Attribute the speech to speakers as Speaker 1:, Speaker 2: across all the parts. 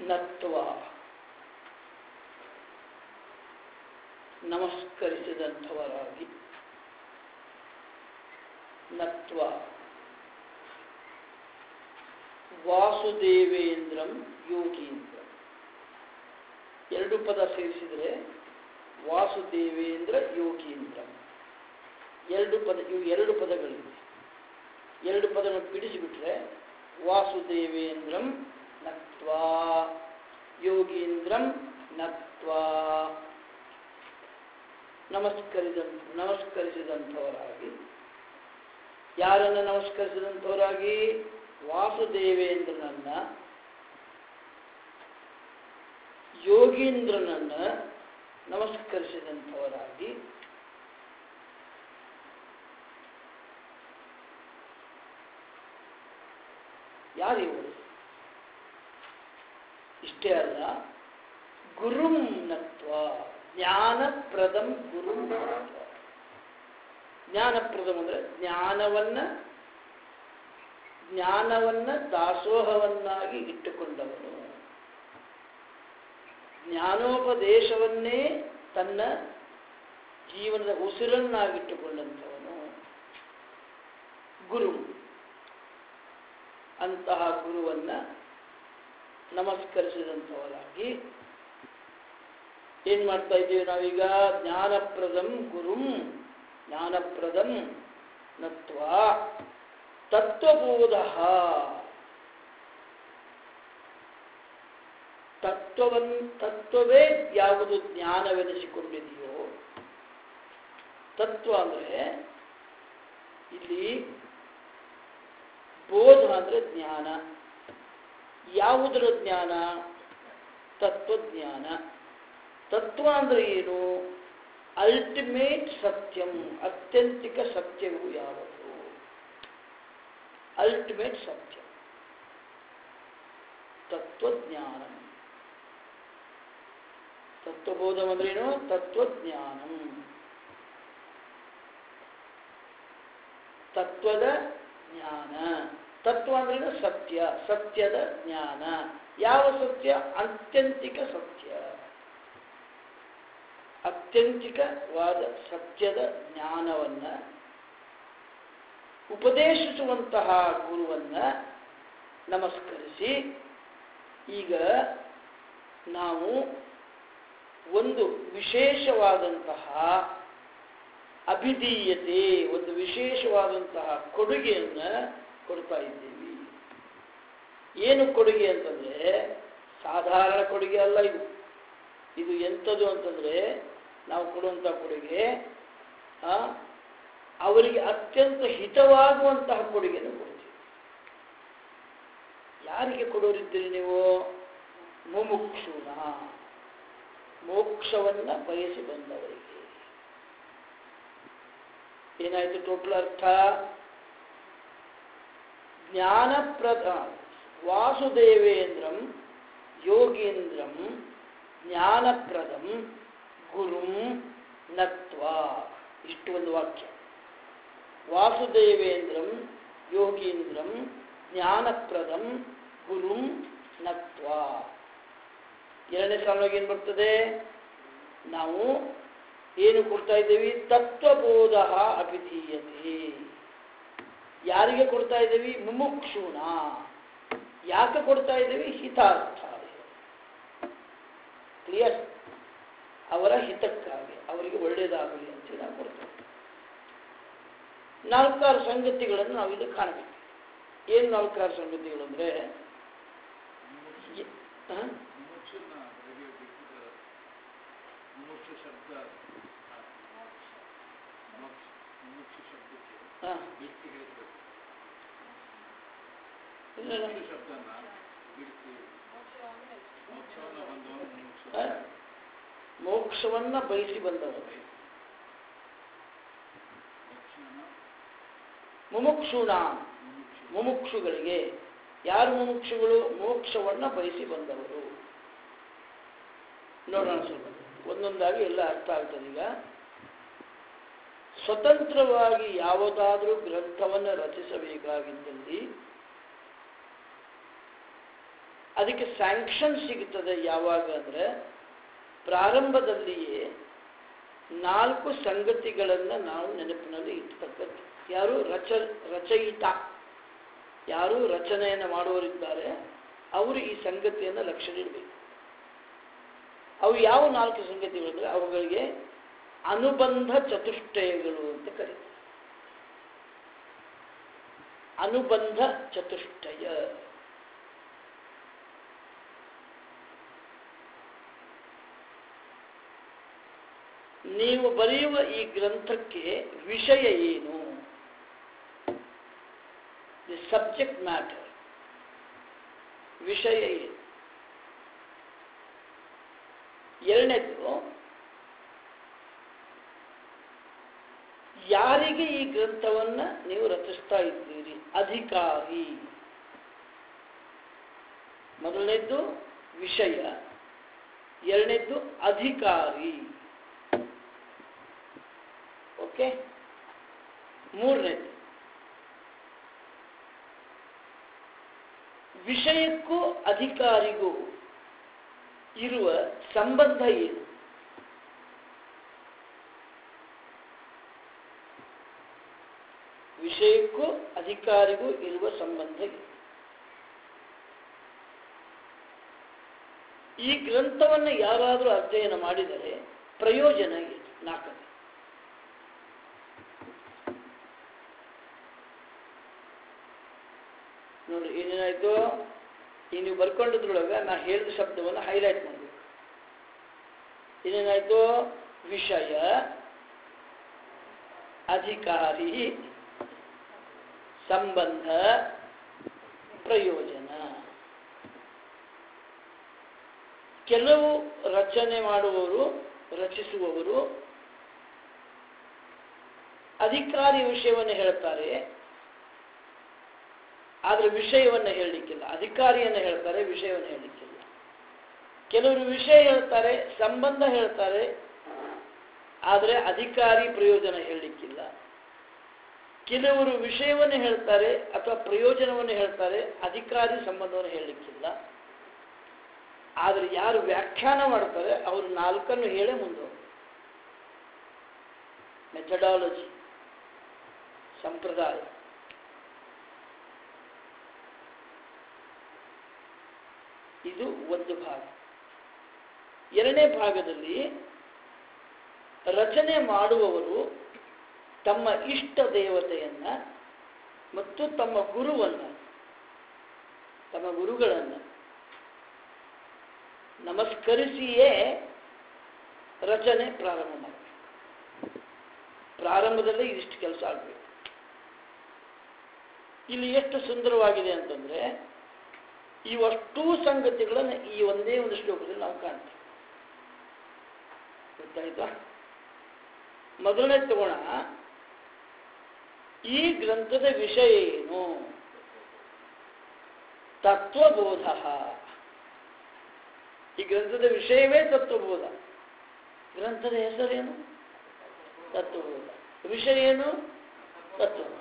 Speaker 1: ನತ್ವ ನಮಸ್ಕರಿಸಿದಂಥವರಾಗಿ ನತ್ವ ವಾಸುದೇವೇಂದ್ರಂ ಯೋಗೀಂದ್ರಂ ಎರಡು ಪದ ಸೇರಿಸಿದರೆ ವಾಸುದೇವೇಂದ್ರ ಯೋಗೀಂದ್ರಂ ಎರಡು ಪದ ಇವು ಎರಡು ಪದಗಳಿವೆ ಎರಡು ಪದಗಳನ್ನು ಬಿಡಿಸಿಬಿಟ್ರೆ ವಾಸುದೇವೇಂದ್ರಂ ನತ್ವಾ ಯೋಗೀಂದ್ರಂ ನತ್ವಾ ನಮಸ್ಕರಿಸಿದಂಥವರಾಗಿ ಯಾರನ್ನು ನಮಸ್ಕರಿಸಿದಂಥವರಾಗಿ ವಾಸುದೇವೇಂದ್ರನನ್ನ ಯೋಗೀಂದ್ರನನ್ನ ನಮಸ್ಕರಿಸಿದಂಥವರಾಗಿ ಯಾರಿವರು ಇಷ್ಟೇ ಅಲ್ಲ ಗುರುಂ ನತ್ವ ಜ್ಞಾನಪ್ರದಂ ಗುರುಂ ನತ್ವ ಜ್ಞಾನಪ್ರದಂ ಅಂದ್ರೆ ಜ್ಞಾನವನ್ನ ದಾಸೋಹವನ್ನಾಗಿ ಇಟ್ಟುಕೊಂಡವನು ಜ್ಞಾನೋಪದೇಶವನ್ನೇ ತನ್ನ ಜೀವನದ ಉಸಿರನ್ನಾಗಿಟ್ಟುಕೊಂಡಂಥವನು ಗುರು ಅಂತಹ ಗುರುವನ್ನ ನಮಸ್ಕರಿಸಿದಂಥವರಾಗಿ ಏನ್ ಮಾಡ್ತಾ ಇದ್ದೀವಿ ನಾವೀಗ ಜ್ಞಾನಪ್ರದಂ ಗುರುಂ ಜ್ಞಾನಪ್ರದಂ ನತ್ವಾ ತತ್ವಬೋಧ ತತ್ವವೇ ಯಾವುದು ಜ್ಞಾನವೆನಿಸಿಕೊಂಡಿದೆಯೋ ತತ್ವ ಅಂದ್ರೆ ಇಲ್ಲಿ ಬೋಧ ಅಂದ್ರೆ ಜ್ಞಾನ ಯಾವುದರ ಜ್ಞಾನ ತತ್ವಜ್ಞಾನ ತತ್ವ ಅಂದ್ರೆ ಏನು ಅಲ್ಟಿಮೇಟ್ ಸತ್ಯಂ ಅತ್ಯಂತಿಕ ಸತ್ಯವು ಯಾವುದು ಅಲ್ಟಿಮೇಟ್ ಸತ್ಯ ತತ್ವಜ್ಞಾನ ತತ್ವಬೋಧ ಅಂದ್ರೇನು ತತ್ವಜ್ಞಾನಂ ತತ್ವದ ಜ್ಞಾನ ತತ್ವ ಅಂದ್ರೇನು ಸತ್ಯ ಸತ್ಯದ ಜ್ಞಾನ ಯಾವ ಸತ್ಯ ಅತ್ಯಂತಿಕ ಸತ್ಯ ಅತ್ಯಂತಿಕವಾದ ಸತ್ಯದ ಜ್ಞಾನವನ್ನ ಉಪದೇಶಿಸುವಂತಹ ಗುರುವನ್ನ ನಮಸ್ಕರಿಸಿ ಈಗ ನಾವು ಒಂದು ವಿಶೇಷವಾದಂತಹ ಅಭಿಧೀಯತೆ ಒಂದು ವಿಶೇಷವಾದಂತಹ ಕೊಡುಗೆಯನ್ನು ಕೊಡ್ತಾ ಇದ್ದೀವಿ ಏನು ಕೊಡುಗೆ ಅಂತಂದ್ರೆ ಸಾಧಾರಣ ಕೊಡುಗೆ ಅಲ್ಲ ಇದು ಎಂಥದ್ದು ಅಂತಂದ್ರೆ ನಾವು ಕೊಡುವಂತಹ ಕೊಡುಗೆ ಅವರಿಗೆ ಅತ್ಯಂತ ಹಿತವಾಗುವಂತಹ ಕೊಡುಗೆಯನ್ನು ಕೊಡ್ತೀವಿ ಯಾರಿಗೆ ಕೊಡೋರಿದ್ದೀರಿ ನೀವು ಮುಮುಕ್ಷುನ ಮೋಕ್ಷವನ್ನ ಬಯಸಿ ಬಂದವರಿಗೆ ಏನಾಯ್ತು ಟೋಟಲ್ ಅರ್ಥ ಜ್ಞಾನಪ್ರದ ವಾಸುದೇವೇಂದ್ರಂ ಯೋಗೀಂದ್ರಂ ಜ್ಞಾನಪ್ರದಂ ಗುರುಂ ನತ್ವಾ ಇಷ್ಟು ಒಂದು ವಾಕ್ಯ ವಾಸುದೇವೇಂದ್ರಂ ಯೋಗೀಂದ್ರಂ ಜ್ಞಾನಪ್ರದಂ ಗುರುಂ ನತ್ವಾ ಎರಡನೇ ಸಾಲವಾಗಿ ಏನು ಬರ್ತದೆ ನಾವು ಏನು ಕೊಡ್ತಾ ಇದ್ದೀವಿ ತತ್ವಬೋಧ ಅಭಿಧೀಯತೆ ಯಾರಿಗೆ ಕೊಡ್ತಾ ಇದ್ದೀವಿ ಮುಮುಕ್ಷುಣ ಯಾಕೆ ಕೊಡ್ತಾ ಇದ್ದೀವಿ ಹಿತಾರ್ಥ ಕ್ಲಿಯರ್ ಅವರ ಹಿತಕ್ಕಾಗಿ ಅವರಿಗೆ ಒಳ್ಳೆಯದಾಗಲಿ ಅಂತ ನಾವು ಕೊಡ್ತೇವೆ ನಾಲ್ಕಾರು ಸಂಗತಿಗಳನ್ನು ನಾವು ಇಲ್ಲಿ ಕಾಣಬೇಕು ಏನು ನಾಲ್ಕಾರು ಸಂಗತಿಗಳು ಅಂದ್ರೆ ಮೋಕ್ಷವನ್ನ ಬಯಸಿ ಬಂದವರು ಮುಮುಕ್ಷುಣ ಮುಮುಕ್ಷುಗಳಿಗೆ ಯಾರು ಮುಮುಕ್ಷುಗಳು ಮೋಕ್ಷವನ್ನ ಬಯಸಿ ಬಂದವರು ನೋಡೋಣ ಸ್ವಲ್ಪ ಒಂದೊಂದಾಗಿ ಎಲ್ಲ ಅರ್ಥ ಆಗ್ತದೆ ಈಗ ಸ್ವತಂತ್ರವಾಗಿ ಯಾವುದಾದರೂ ಗ್ರಂಥವನ್ನು ರಚಿಸಬೇಕಾಗಿದ್ದಲ್ಲಿ ಅದಕ್ಕೆ ಸ್ಯಾಂಕ್ಷನ್ ಸಿಗುತ್ತದೆ ಯಾವಾಗ ಅಂದರೆ ಪ್ರಾರಂಭದಲ್ಲಿಯೇ 4 ಸಂಗತಿಗಳನ್ನು ನಾವು ನೆನಪಿನಲ್ಲಿ ಇಟ್ಟತಕ್ಕದ್ದು. ಯಾರು ರಚಯಿತ, ಯಾರು ರಚನೆಯನ್ನು ಮಾಡುವವರಿದ್ದಾರೆ ಅವರು ಈ ಸಂಗತಿಯನ್ನು ಲಕ್ಷ್ಯ ಇಡಬೇಕು. ಅವು ಯಾವ 4 ಸಂಗತಿಗಳು ಅಂದರೆ ಅವುಗಳಿಗೆ ಅನುಬಂಧ ಚತುಷ್ಟಯಗಳು ಅಂತ ಕರೀತಾರೆ. ಅನುಬಂಧ ಚತುಷ್ಟಯ. ನೀವು ಬರೆಯುವ ಈ ಗ್ರಂಥಕ್ಕೆ ವಿಷಯ ಏನು, ದಿ ಸಬ್ಜೆಕ್ಟ್ ಮ್ಯಾಟರ್, ವಿಷಯ ಏನು. ಎರಡನೇದು, ಯಾರಿಗೆ ಈ ಗ್ರಂಥವನ್ನು ನೀವು ರಚಿಸ್ತಾ ಇದ್ದೀರಿ, ಅಧಿಕಾರಿ. ಮೊದಲನೇದ್ದು ವಿಷಯ, ಎರಡನೇದ್ದು ಅಧಿಕಾರಿ. ಓಕೆ. ಮೂರನೇದು ವಿಷಯಕ್ಕೂ ಅಧಿಕಾರಿಗೂ ಇರುವ ಸಂಬಂಧ ಏನು. ವಿಷಯಕ್ಕೂ ಅಧಿಕಾರಿಗೂ ಇರುವ ಸಂಬಂಧ ಏನು. ಈ ಗ್ರಂಥವನ್ನು ಯಾರಾದರೂ ಅಧ್ಯಯನ ಮಾಡಿದರೆ ಪ್ರಯೋಜನ ಏನು. 4. ನೋಡಿ ಏನೇನಾಯ್ತು, ಈ ನೀವು ಬರ್ಕೊಂಡಿದ್ರೊಳಗೆ ನಾ ಹೇಳಿದ ಶಬ್ದವನ್ನು ಹೈಲೈಟ್ ಮಾಡಬೇಕು. ಏನೇನಾಯ್ತು, ವಿಷಯ, ಅಧಿಕಾರಿ, ಸಂಬಂಧ, ಪ್ರಯೋಜನ. ಕೆಲವು ರಚನೆ ಮಾಡುವವರು, ರಚಿಸುವವರು ಅಧಿಕಾರಿ ವಿಷಯವನ್ನು ಹೇಳ್ತಾರೆ, ಆದರೆ ವಿಷಯವನ್ನು ಹೇಳಲಿಕ್ಕಿಲ್ಲ. ಅಧಿಕಾರಿಯನ್ನು ಹೇಳ್ತಾರೆ, ವಿಷಯವನ್ನು ಹೇಳಲಿಕ್ಕಿಲ್ಲ. ಕೆಲವರು ವಿಷಯ ಹೇಳ್ತಾರೆ, ಸಂಬಂಧ ಹೇಳ್ತಾರೆ, ಆದರೆ ಅಧಿಕಾರಿ ಪ್ರಯೋಜನ ಹೇಳಲಿಕ್ಕಿಲ್ಲ. ಕೆಲವರು ವಿಷಯವನ್ನು ಹೇಳ್ತಾರೆ ಅಥವಾ ಪ್ರಯೋಜನವನ್ನು ಹೇಳ್ತಾರೆ, ಅಧಿಕಾರಿ ಸಂಬಂಧವನ್ನು ಹೇಳಲಿಕ್ಕಿಲ್ಲ. ಆದರೆ ಯಾರು ವ್ಯಾಖ್ಯಾನ ಮಾಡ್ತಾರೆ ಅವರು 4 ಹೇಳೇ ಮುಂದೆ. ಮೆಥಡಾಲಜಿ, ಸಂಪ್ರದಾಯ. ಇದು ಒಂದು ಭಾಗ. ಎರಡನೇ ಭಾಗದಲ್ಲಿ ರಚನೆ ಮಾಡುವವರು ತಮ್ಮ ಇಷ್ಟ ದೇವತೆಯನ್ನ ಮತ್ತು ತಮ್ಮ ಗುರುಗಳನ್ನು ನಮಸ್ಕರಿಸಿಯೇ ರಚನೆ ಪ್ರಾರಂಭ ಮಾಡಬೇಕು. ಪ್ರಾರಂಭದಲ್ಲೇ ಇದಿಷ್ಟು ಕೆಲಸ ಆಗಬೇಕು. ಇಲ್ಲಿ ಎಷ್ಟು ಸುಂದರವಾಗಿದೆ ಅಂತಂದ್ರೆ ಇವಷ್ಟೂ ಸಂಗತಿಗಳನ್ನು ಈ ಒಂದೇ ಒಂದು ಶ್ಲೋಕದಲ್ಲಿ ನಾವು ಕಾಣ್ತೀವಿ. ಗೊತ್ತಾಯ್ತಾ? ಮೊದಲನೇ ತಗೋಣ, ಈ ಗ್ರಂಥದ ವಿಷಯ ಏನು? ತತ್ವಬೋಧ. ಈ ಗ್ರಂಥದ ವಿಷಯವೇ ತತ್ವಬೋಧ. ಗ್ರಂಥದ ಹೆಸರೇನು? ತತ್ವಬೋಧ. ವಿಷಯ ಏನು? ತತ್ವಬೋಧ.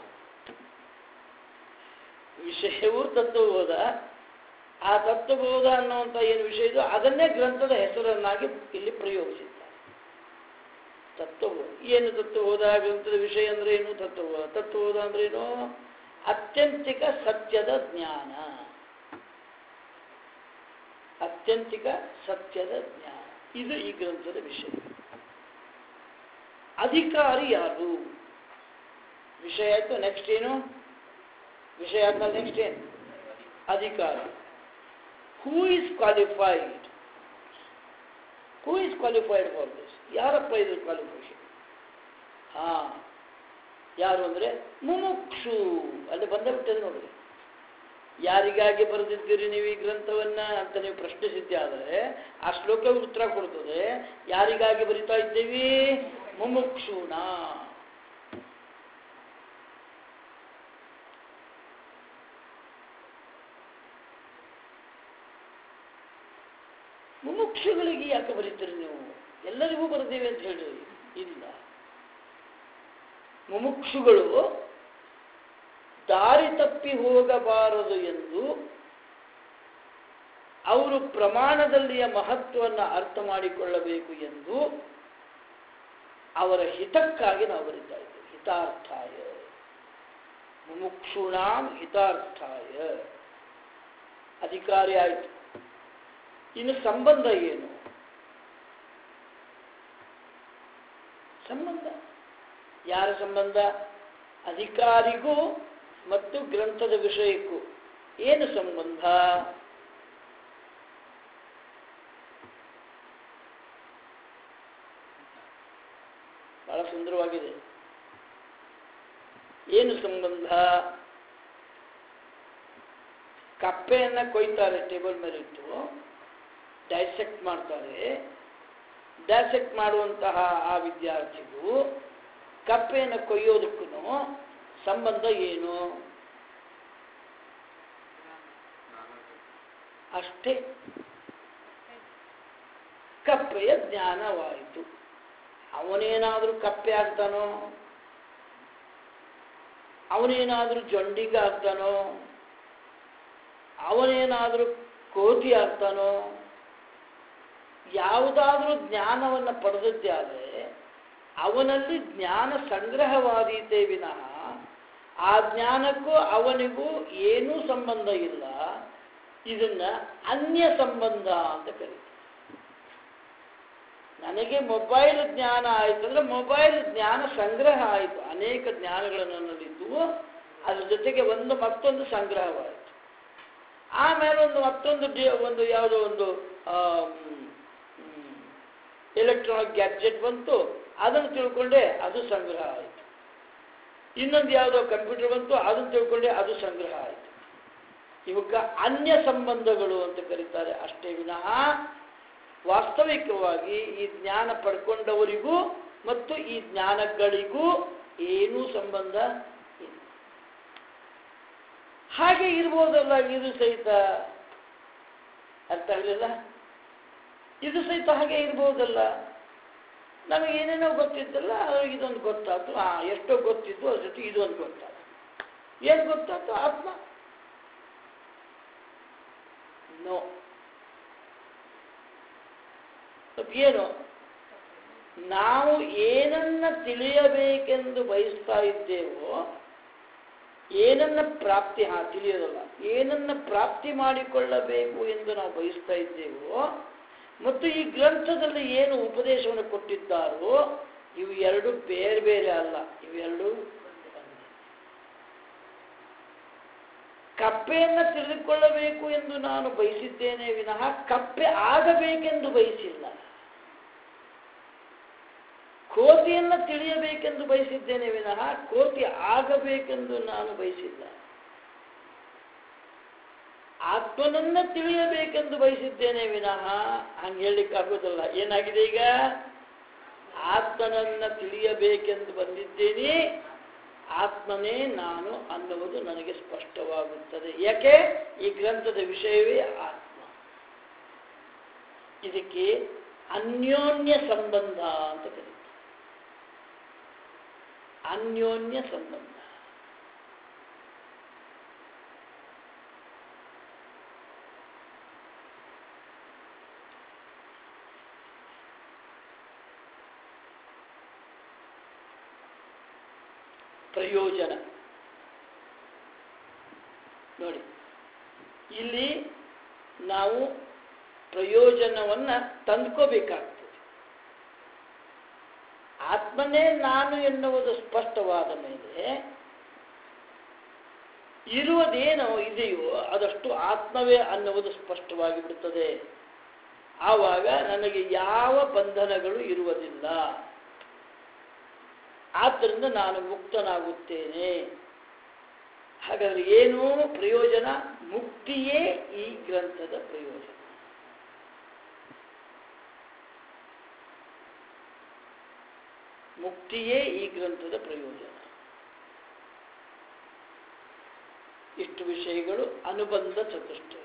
Speaker 1: ವಿಷಯವೂ ತತ್ವಬೋಧ. ಆ ತತ್ವಬೋಧ ಅನ್ನುವಂಥ ಏನು ವಿಷಯ ಇದೋ ಅದನ್ನೇ ಗ್ರಂಥದ ಹೆಸರನ್ನಾಗಿ ಇಲ್ಲಿ ಪ್ರಯೋಗಿಸಿದ್ದಾರೆ. ತತ್ವಬೋಧ. ಏನು ತತ್ವಬೋಧ? ಗ್ರಂಥದ ವಿಷಯ ಅಂದ್ರೆ ಏನು? ತತ್ವಬೋಧ. ತತ್ವಬೋಧ ಅಂದ್ರೆ ಏನು? ಅತ್ಯಂತಿಕ ಸತ್ಯದ ಜ್ಞಾನ. ಅತ್ಯಂತಿಕ ಸತ್ಯದ ಜ್ಞಾನ, ಇದು ಈ ಗ್ರಂಥದ ವಿಷಯ. ಅಧಿಕಾರಿ ಯಾರು? ವಿಷಯ ಆಯ್ತು, ನೆಕ್ಸ್ಟ್ ಏನು? ವಿಷಯ ಆದ್ಮೇಲೆ ನೆಕ್ಸ್ಟ್ ಏನು? ಅಧಿಕಾರಿ. Who is qualified? Who is qualified for this? ಯಾರಪ್ಪ ಇದು ಕ್ವಾಲಿಫಿಕೇಶನ್? ಯಾರು ಅಂದ್ರೆ ಮುಮುಕ್ಷು. ಅಲ್ಲಿ ಬಂದೇ ಬಿಟ್ಟದೆ ನೋಡ್ರಿ. ಯಾರಿಗಾಗಿ ಬರೆದಿದ್ದೀರಿ ನೀವು ಈ ಗ್ರಂಥವನ್ನ ಅಂತ ನೀವು ಪ್ರಶ್ನಿಸಿದ್ದೆ ಆದರೆ ಆ ಶ್ಲೋಕ ಉತ್ತರ ಕೊಡ್ತದೆ. ಯಾರಿಗಾಗಿ ಬರಿತಾ ಇದ್ದೇವಿ? ಮುಮುಕ್ಷುನ. ಮುಮುಕ್ಷುಗಳಿಗೆ ಯಾಕೆ ಬರೀತೀರಿ ನೀವು? ಎಲ್ಲರಿಗೂ ಬರೆದೇವೆ ಅಂತ ಹೇಳಿ ಇಲ್ಲ. ಮುಮುಕ್ಷುಗಳು ದಾರಿ ತಪ್ಪಿ ಹೋಗಬಾರದು ಎಂದು ಅವರು ಪ್ರಮಾಣದಲ್ಲಿಯ ಮಹತ್ವವನ್ನು ಅರ್ಥ ಮಾಡಿಕೊಳ್ಳಬೇಕು ಎಂದು ಅವರ ಹಿತಕ್ಕಾಗಿ ನಾವು ಬರಿತಾ ಇದ್ದೇವೆ. ಹಿತಾರ್ಥಾಯ ಮುಮುಕ್ಷೂಣಾಂ ಹಿತಾರ್ಥಾಯ ಅಧಿಕಾರಿ ಆಯಿತು. ಇನ್ನು ಸಂಬಂಧ ಏನು? ಸಂಬಂಧ ಯಾರ ಸಂಬಂಧ? ಅಧಿಕಾರಿಗೂ ಮತ್ತು ಗ್ರಂಥದ ವಿಷಯಕ್ಕೂ ಏನು ಸಂಬಂಧ? ಬಹಳ ಸುಂದರವಾಗಿದೆ. ಏನು ಸಂಬಂಧ? ಕಪ್ಪೆಯನ್ನ ಕೊಯ್ತಾರೆ, ಟೇಬಲ್ ಮೇಲೆ ಇಟ್ಟು ಡೈಸೆಕ್ಟ್ ಮಾಡ್ತಾರೆ. ಡೈಸೆಕ್ಟ್ ಮಾಡುವಂತಹ ಆ ವಿದ್ಯಾರ್ಥಿಗೂ ಕಪ್ಪೆಯನ್ನು ಕೊಯ್ಯೋದಕ್ಕೂ ಸಂಬಂಧ ಏನು? ಅಷ್ಟೇ. ಕಪ್ಪೆಯ ಜ್ಞಾನವಾಯಿತು. ಅವನೇನಾದರೂ ಕಪ್ಪೆ ಆಗ್ತಾನೋ? ಅವನೇನಾದರೂ ಜೊಂಡಿಗ ಆಗ್ತಾನೋ? ಅವನೇನಾದರೂ ಕೋತಿ ಆಗ್ತಾನೋ? ಯಾವುದಾದ್ರೂ ಜ್ಞಾನವನ್ನು ಪಡೆದದ್ದೇ ಆದರೆ ಅವನಲ್ಲಿ ಜ್ಞಾನ ಸಂಗ್ರಹವಾದೀತೆ ವಿನಃ ಆ ಜ್ಞಾನಕ್ಕೂ ಅವನಿಗೂ ಏನೂ ಸಂಬಂಧ ಇಲ್ಲ. ಇದನ್ನ ಅನ್ಯ ಸಂಬಂಧ ಅಂತ ಕರೀತಾರೆ. ನನಗೆ ಮೊಬೈಲ್ ಜ್ಞಾನ ಆಯಿತು ಅಂದರೆ ಮೊಬೈಲ್ ಜ್ಞಾನ ಸಂಗ್ರಹ ಆಯಿತು. ಅನೇಕ ಜ್ಞಾನಗಳು ನನ್ನಲ್ಲಿದ್ದವು, ಅದ್ರ ಜೊತೆಗೆ ಮತ್ತೊಂದು ಸಂಗ್ರಹವಾಯಿತು. ಆಮೇಲೆ ಮತ್ತೊಂದು ಯಾವುದೋ ಒಂದು ಎಲೆಕ್ಟ್ರಾನಿಕ್ ಗ್ಯಾಡ್ಜೆಟ್ ಬಂತು, ಅದನ್ನು ತಿಳ್ಕೊಂಡೆ, ಅದು ಸಂಗ್ರಹ ಆಯಿತು. ಇನ್ನೊಂದು ಯಾವುದೋ ಕಂಪ್ಯೂಟರ್ ಬಂತು, ಅದನ್ನು ತಿಳ್ಕೊಂಡೆ, ಅದು ಸಂಗ್ರಹ ಆಯಿತು. ಇವಕ್ಕ ಅನ್ಯ ಸಂಬಂಧಗಳು ಅಂತ ಕರೀತಾರೆ ಅಷ್ಟೇ ವಿನಃ ವಾಸ್ತವಿಕವಾಗಿ ಈ ಜ್ಞಾನ ಪಡ್ಕೊಂಡವರಿಗೂ ಮತ್ತು ಈ ಜ್ಞಾನಗಳಿಗೂ ಏನೂ ಸಂಬಂಧ ಇಲ್ಲ. ಹಾಗೆ ಇರ್ಬೋದಲ್ಲ ಇದು ಸಹಿತ? ಅರ್ಥ ಆಗಲಿಲ್ಲ? ಇದು ಸಹಿತ ಹಾಗೆ ಇರ್ಬೋದಲ್ಲ. ನಮಗೇನೇನೋ ಗೊತ್ತಿದ್ದಲ್ಲ, ಇದೊಂದು ಗೊತ್ತಾಯ್ತು, ಎಷ್ಟೋ ಗೊತ್ತಿದ್ದು, ಅದ್ರ ಜೊತೆ ಇದೊಂದು ಗೊತ್ತಾಯ್ತು. ಏನು ಗೊತ್ತಾಯ್ತು? ಆತ್ಮ. ನೋ. ಏನು? ನಾವು ಏನನ್ನ ತಿಳಿಯಬೇಕೆಂದು ಬಯಸ್ತಾ ಇದ್ದೇವೋ, ಏನನ್ನ ಪ್ರಾಪ್ತಿ ತಿಳಿಯೋದಲ್ಲ, ಏನನ್ನ ಪ್ರಾಪ್ತಿ ಮಾಡಿಕೊಳ್ಳಬೇಕು ಎಂದು ನಾವು ಬಯಸ್ತಾ ಇದ್ದೇವೋ ಮತ್ತು ಈ ಗ್ರಂಥದಲ್ಲಿ ಏನು ಉಪದೇಶವನ್ನು ಕೊಟ್ಟಿದ್ದಾರೋ ಇವು ಎರಡು ಬೇರೆ ಬೇರೆ ಅಲ್ಲ. ಇವೆರಡು ಕಪ್ಪೆಯನ್ನು ತಿಳಿದುಕೊಳ್ಳಬೇಕು ಎಂದು ನಾನು ಬಯಸಿದ್ದೇನೆ ವಿನಃ ಕಪ್ಪೆ ಆಗಬೇಕೆಂದು ಬಯಸಿಲ್ಲ. ಕೋತಿಯನ್ನು ತಿಳಿಯಬೇಕೆಂದು ಬಯಸಿದ್ದೇನೆ ವಿನಃ ಕೋತಿ ಆಗಬೇಕೆಂದು ನಾನು ಬಯಸಿಲ್ಲ. ಆತ್ಮನನ್ನ ತಿಳಿಯಬೇಕೆಂದು ಬಯಸಿದ್ದೇನೆ ವಿನಃ ಹಂಗೆ ಹೇಳಲಿಕ್ಕಾಗೋದಲ್ಲ. ಏನಾಗಿದೆ ಈಗ? ಆತ್ಮನನ್ನ ತಿಳಿಯಬೇಕೆಂದು ಬಂದಿದ್ದೇನೆ, ಆತ್ಮನೇ ನಾನು ಅನ್ನುವುದು ನನಗೆ ಸ್ಪಷ್ಟವಾಗುತ್ತದೆ. ಯಾಕೆ? ಈ ಗ್ರಂಥದ ವಿಷಯವೇ ಆತ್ಮ. ಇದಕ್ಕೆ ಅನ್ಯೋನ್ಯ ಸಂಬಂಧ ಅಂತ ಕರೀತಾರೆ. ಅನ್ಯೋನ್ಯ ಸಂಬಂಧ. ಪ್ರಯೋಜನ ನೋಡಿ, ಇಲ್ಲಿ ನಾವು ಪ್ರಯೋಜನವನ್ನು ತಂದ್ಕೋಬೇಕಾಗ್ತದೆ. ಆತ್ಮನೇ ನಾನು ಎನ್ನುವುದು ಸ್ಪಷ್ಟವಾದ ಮೇಲೆ ಇರುವುದೇನೋ ಇದೆಯೋ ಅದಷ್ಟು ಆತ್ಮವೇ ಅನ್ನುವುದು ಸ್ಪಷ್ಟವಾಗಿ ಬಿಡುತ್ತದೆ. ಆವಾಗ ನನಗೆ ಯಾವ ಬಂಧನಗಳು ಇರುವುದಿಲ್ಲ. ಆದ್ದರಿಂದ ನಾನು ಮುಕ್ತನಾಗುತ್ತೇನೆ. ಹಾಗಾದರೆ ಏನು ಪ್ರಯೋಜನ? ಮುಕ್ತಿಯೇ ಈ ಗ್ರಂಥದ ಪ್ರಯೋಜನ. ಮುಕ್ತಿಯೇ ಈ ಗ್ರಂಥದ ಪ್ರಯೋಜನ. ಇಷ್ಟು ವಿಷಯಗಳು ಅನುಬಂಧ ಚತುಷ್ಟಯ.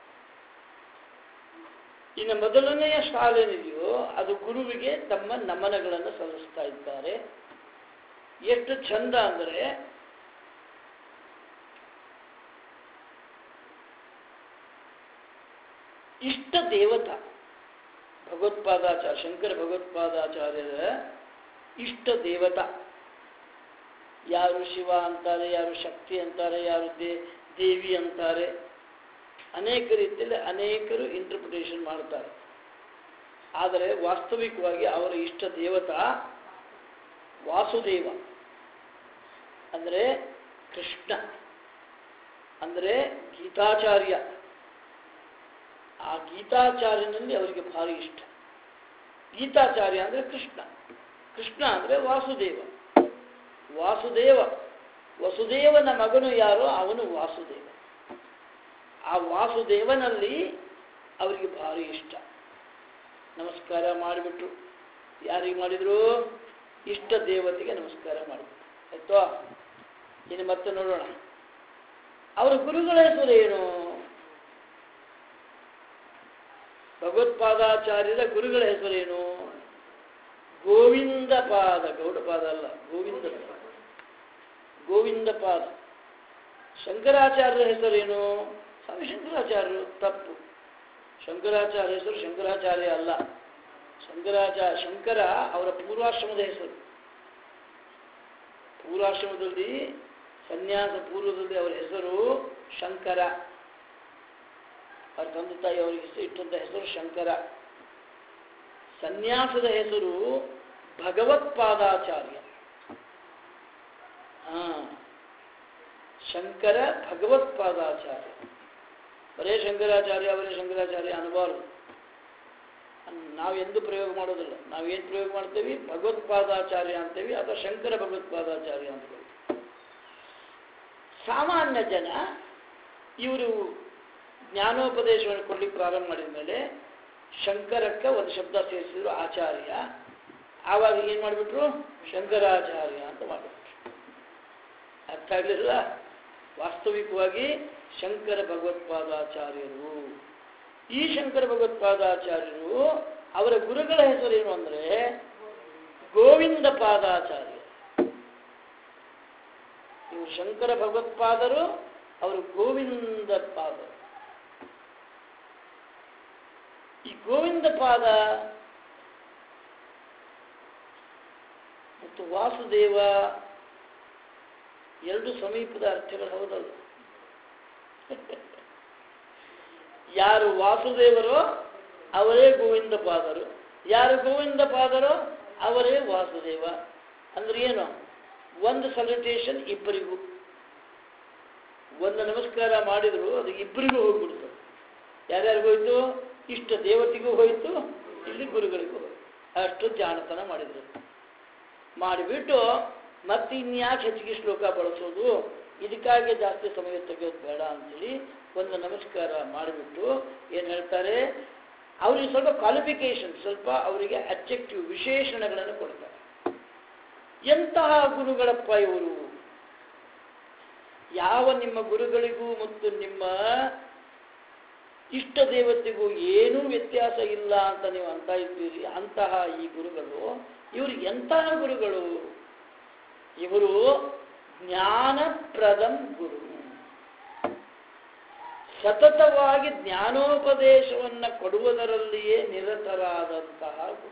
Speaker 1: ಇನ್ನು ಮೊದಲನೆಯ ಶಾಲೆನಿದೆಯೋ ಅದು ಗುರುವಿಗೆ ತಮ್ಮ ನಮನಗಳನ್ನು ಸಲ್ಲಿಸ್ತಾ ಇದ್ದಾರೆ. ಎಷ್ಟು ಚಂದ ಅಂದರೆ ಇಷ್ಟ ದೇವತಾ ಭಗವತ್ಪಾದಾಚಾರ್ಯ ಶಂಕರ ಭಗವತ್ಪಾದಾಚಾರ್ಯರ ಇಷ್ಟ ದೇವತಾ. ಯಾರು ಶಿವ ಅಂತಾರೆ, ಯಾರು ಶಕ್ತಿ ಅಂತಾರೆ, ಯಾರು ದೇವಿ ಅಂತಾರೆ. ಅನೇಕ ರೀತಿಯಲ್ಲಿ ಅನೇಕರು ಇಂಟರ್ಪ್ರಿಟೇಷನ್ ಮಾಡ್ತಾರೆ. ಆದರೆ ವಾಸ್ತವಿಕವಾಗಿ ಅವರ ಇಷ್ಟ ದೇವತಾ ವಾಸುದೇವ ಅಂದರೆ ಕೃಷ್ಣ, ಅಂದರೆ ಗೀತಾಚಾರ್ಯ. ಆ ಗೀತಾಚಾರ್ಯನಲ್ಲಿ ಅವರಿಗೆ ಭಾರಿ ಇಷ್ಟ. ಗೀತಾಚಾರ್ಯ ಅಂದರೆ ಕೃಷ್ಣ, ಕೃಷ್ಣ ಅಂದರೆ ವಾಸುದೇವ. ವಾಸುದೇವ, ವಸುದೇವನ ಮಗನು ಯಾರೋ ಅವನು ವಾಸುದೇವ. ಆ ವಾಸುದೇವನಲ್ಲಿ ಅವರಿಗೆ ಭಾರಿ ಇಷ್ಟ. ನಮಸ್ಕಾರ ಮಾಡಿಬಿಟ್ರು. ಯಾರಿಗೆ ಮಾಡಿದ್ರು? ಇಷ್ಟ ದೇವತೆಗೆ ನಮಸ್ಕಾರ ಮಾಡಿಬಿಟ್ರು. ಆಯ್ತೋ? ಇನ್ನು ಮತ್ತೆ ನೋಡೋಣ. ಅವರ ಗುರುಗಳ ಹೆಸರು ಏನು? ಭಗವತ್ಪಾದಾಚಾರ್ಯರ ಗುರುಗಳ ಹೆಸರೇನು? ಗೋವಿಂದ ಪಾದ. ಗೌಡಪಾದ ಅಲ್ಲ, ಗೋವಿಂದ ಪಾದ. ಗೋವಿಂದ ಪಾದ. ಶಂಕರಾಚಾರ್ಯರ ಹೆಸರೇನು? ಸ್ವಾಮಿ ಶಂಕರಾಚಾರ್ಯರು. ತಪ್ಪು. ಶಂಕರಾಚಾರ್ಯ ಹೆಸರು ಶಂಕರಾಚಾರ್ಯ ಅಲ್ಲ. ಶಂಕರ ಅವರ ಪೂರ್ವಾಶ್ರಮದ ಹೆಸರು. ಪೂರ್ವಾಶ್ರಮದಲ್ಲಿ ಸನ್ಯಾಸ ಪೂರ್ವದಲ್ಲಿ ಅವರ ಹೆಸರು ಶಂಕರ. ಅವರ ತಂದೆ ತಾಯಿ ಅವರಿಗೆ ಇಟ್ಟಂತ ಹೆಸರು ಶಂಕರ. ಸನ್ಯಾಸದ ಹೆಸರು ಭಗವತ್ಪಾದಾಚಾರ್ಯ. ಶಂಕರ ಭಗವತ್ಪಾದಾಚಾರ್ಯ. ಬರೇ ಶಂಕರಾಚಾರ್ಯ ಅವರೇ ಶಂಕರಾಚಾರ್ಯ ಅನ್ನಬಾರದು. ನಾವೆಂದು ಪ್ರಯೋಗ ಮಾಡೋದಿಲ್ಲ. ನಾವೇನು ಪ್ರಯೋಗ ಮಾಡ್ತೇವೆ? ಭಗವತ್ಪಾದಾಚಾರ್ಯ ಅಂತೇವಿ ಅಥವಾ ಶಂಕರ ಭಗವತ್ಪಾದಾಚಾರ್ಯ ಅಂತ. ಸಾಮಾನ್ಯ ಜನ ಇವರು ಜ್ಞಾನೋಪದೇಶವನ್ನು ಕೊಡ್ಲಿಕ್ಕೆ ಪ್ರಾರಂಭ ಮಾಡಿದ ಮೇಲೆ ಶಂಕರಕ್ಕೆ ಒಂದು ಶಬ್ದ ಸೇರಿಸಿದ್ರು, ಆಚಾರ್ಯ. ಆವಾಗ ಏನು ಮಾಡಿಬಿಟ್ರು? ಶಂಕರಾಚಾರ್ಯ ಅಂತ ಮಾಡಿಬಿಟ್ರು. ಅರ್ಥ ಆಗಲಿಲ್ಲ? ವಾಸ್ತವಿಕವಾಗಿ ಶಂಕರ ಭಗವತ್ಪಾದಾಚಾರ್ಯರು. ಈ ಶಂಕರ ಭಗವತ್ಪಾದಾಚಾರ್ಯರು ಅವರ ಗುರುಗಳ ಹೆಸರೇನು ಅಂದರೆ ಗೋವಿಂದ ಪಾದಾಚಾರ್ಯ. ಇವರು ಶಂಕರ ಭಗವತ್ಪಾದರು, ಅವರು ಗೋವಿಂದ ಪಾದರು. ಈ ಗೋವಿಂದ ಪಾದ ಮತ್ತು ವಾಸುದೇವ ಎರಡು ಸಮೀಪದ ಅರ್ಥಗಳು ಹೌದಲ್ಲ? ಯಾರು ವಾಸುದೇವರೋ ಅವರೇ ಗೋವಿಂದ ಪಾದರು, ಯಾರು ಗೋವಿಂದ ಪಾದರೋ ಅವರೇ ವಾಸುದೇವ. ಅಂದ್ರೆ ಏನು? ಒಂದು ಸಲ್ಯೂಟೇಷನ್ ಇಬ್ಬರಿಗೂ. ಒಂದು ನಮಸ್ಕಾರ ಮಾಡಿದ್ರು ಅದು ಇಬ್ಬರಿಗೂ ಹೋಗ್ಬಿಡ್ತು. ಯಾರ್ಯಾರಿಗೂ ಹೋಯ್ತು? ಇಷ್ಟ ದೇವತೆಗೂ ಹೋಯ್ತು, ಇಲ್ಲಿ ಗುರುಗಳಿಗೂ ಹೋಯ್ತು. ಅಷ್ಟು ಜಾಣತನ ಮಾಡಿದ್ರು. ಮಾಡಿಬಿಟ್ಟು ಮತ್ತೆ ಇನ್ಯಾಕೆ ಹೆಚ್ಚಿಗೆ ಶ್ಲೋಕ ಬಳಸೋದು, ಇದಕ್ಕಾಗಿ ಜಾಸ್ತಿ ಸಮಯ ತೆಗೆಯೋದು ಬೇಡ ಅಂತೇಳಿ ಒಂದು ನಮಸ್ಕಾರ ಮಾಡಿಬಿಟ್ಟು ಏನು ಹೇಳ್ತಾರೆ, ಅವರಿಗೆ ಸ್ವಲ್ಪ ಕ್ವಾಲಿಫಿಕೇಶನ್, ಸ್ವಲ್ಪ ಅವರಿಗೆ ಅಬ್ಜೆಕ್ಟಿವ್ ವಿಶೇಷಣಗಳನ್ನು ಕೊಡ್ತಾರೆ. ಎಂತಹ ಗುರುಗಳಪ್ಪ ಇವರು! ಯಾವ ನಿಮ್ಮ ಗುರುಗಳಿಗೂ ಮತ್ತು ನಿಮ್ಮ ಇಷ್ಟ ದೇವತೆಗೂ ಏನೂ ವ್ಯತ್ಯಾಸ ಇಲ್ಲ ಅಂತ ನೀವು ಅಂತ ಇದ್ದೀರಿ. ಅಂತಹ ಈ ಗುರುಗಳು, ಇವರು ಎಂತಹ ಗುರುಗಳು? ಇವರು ಜ್ಞಾನಪ್ರದಂ ಗುರು. ಸತತವಾಗಿ ಜ್ಞಾನೋಪದೇಶವನ್ನು ಕೊಡುವುದರಲ್ಲಿಯೇ ನಿರತರಾದಂತಹ ಗುರು.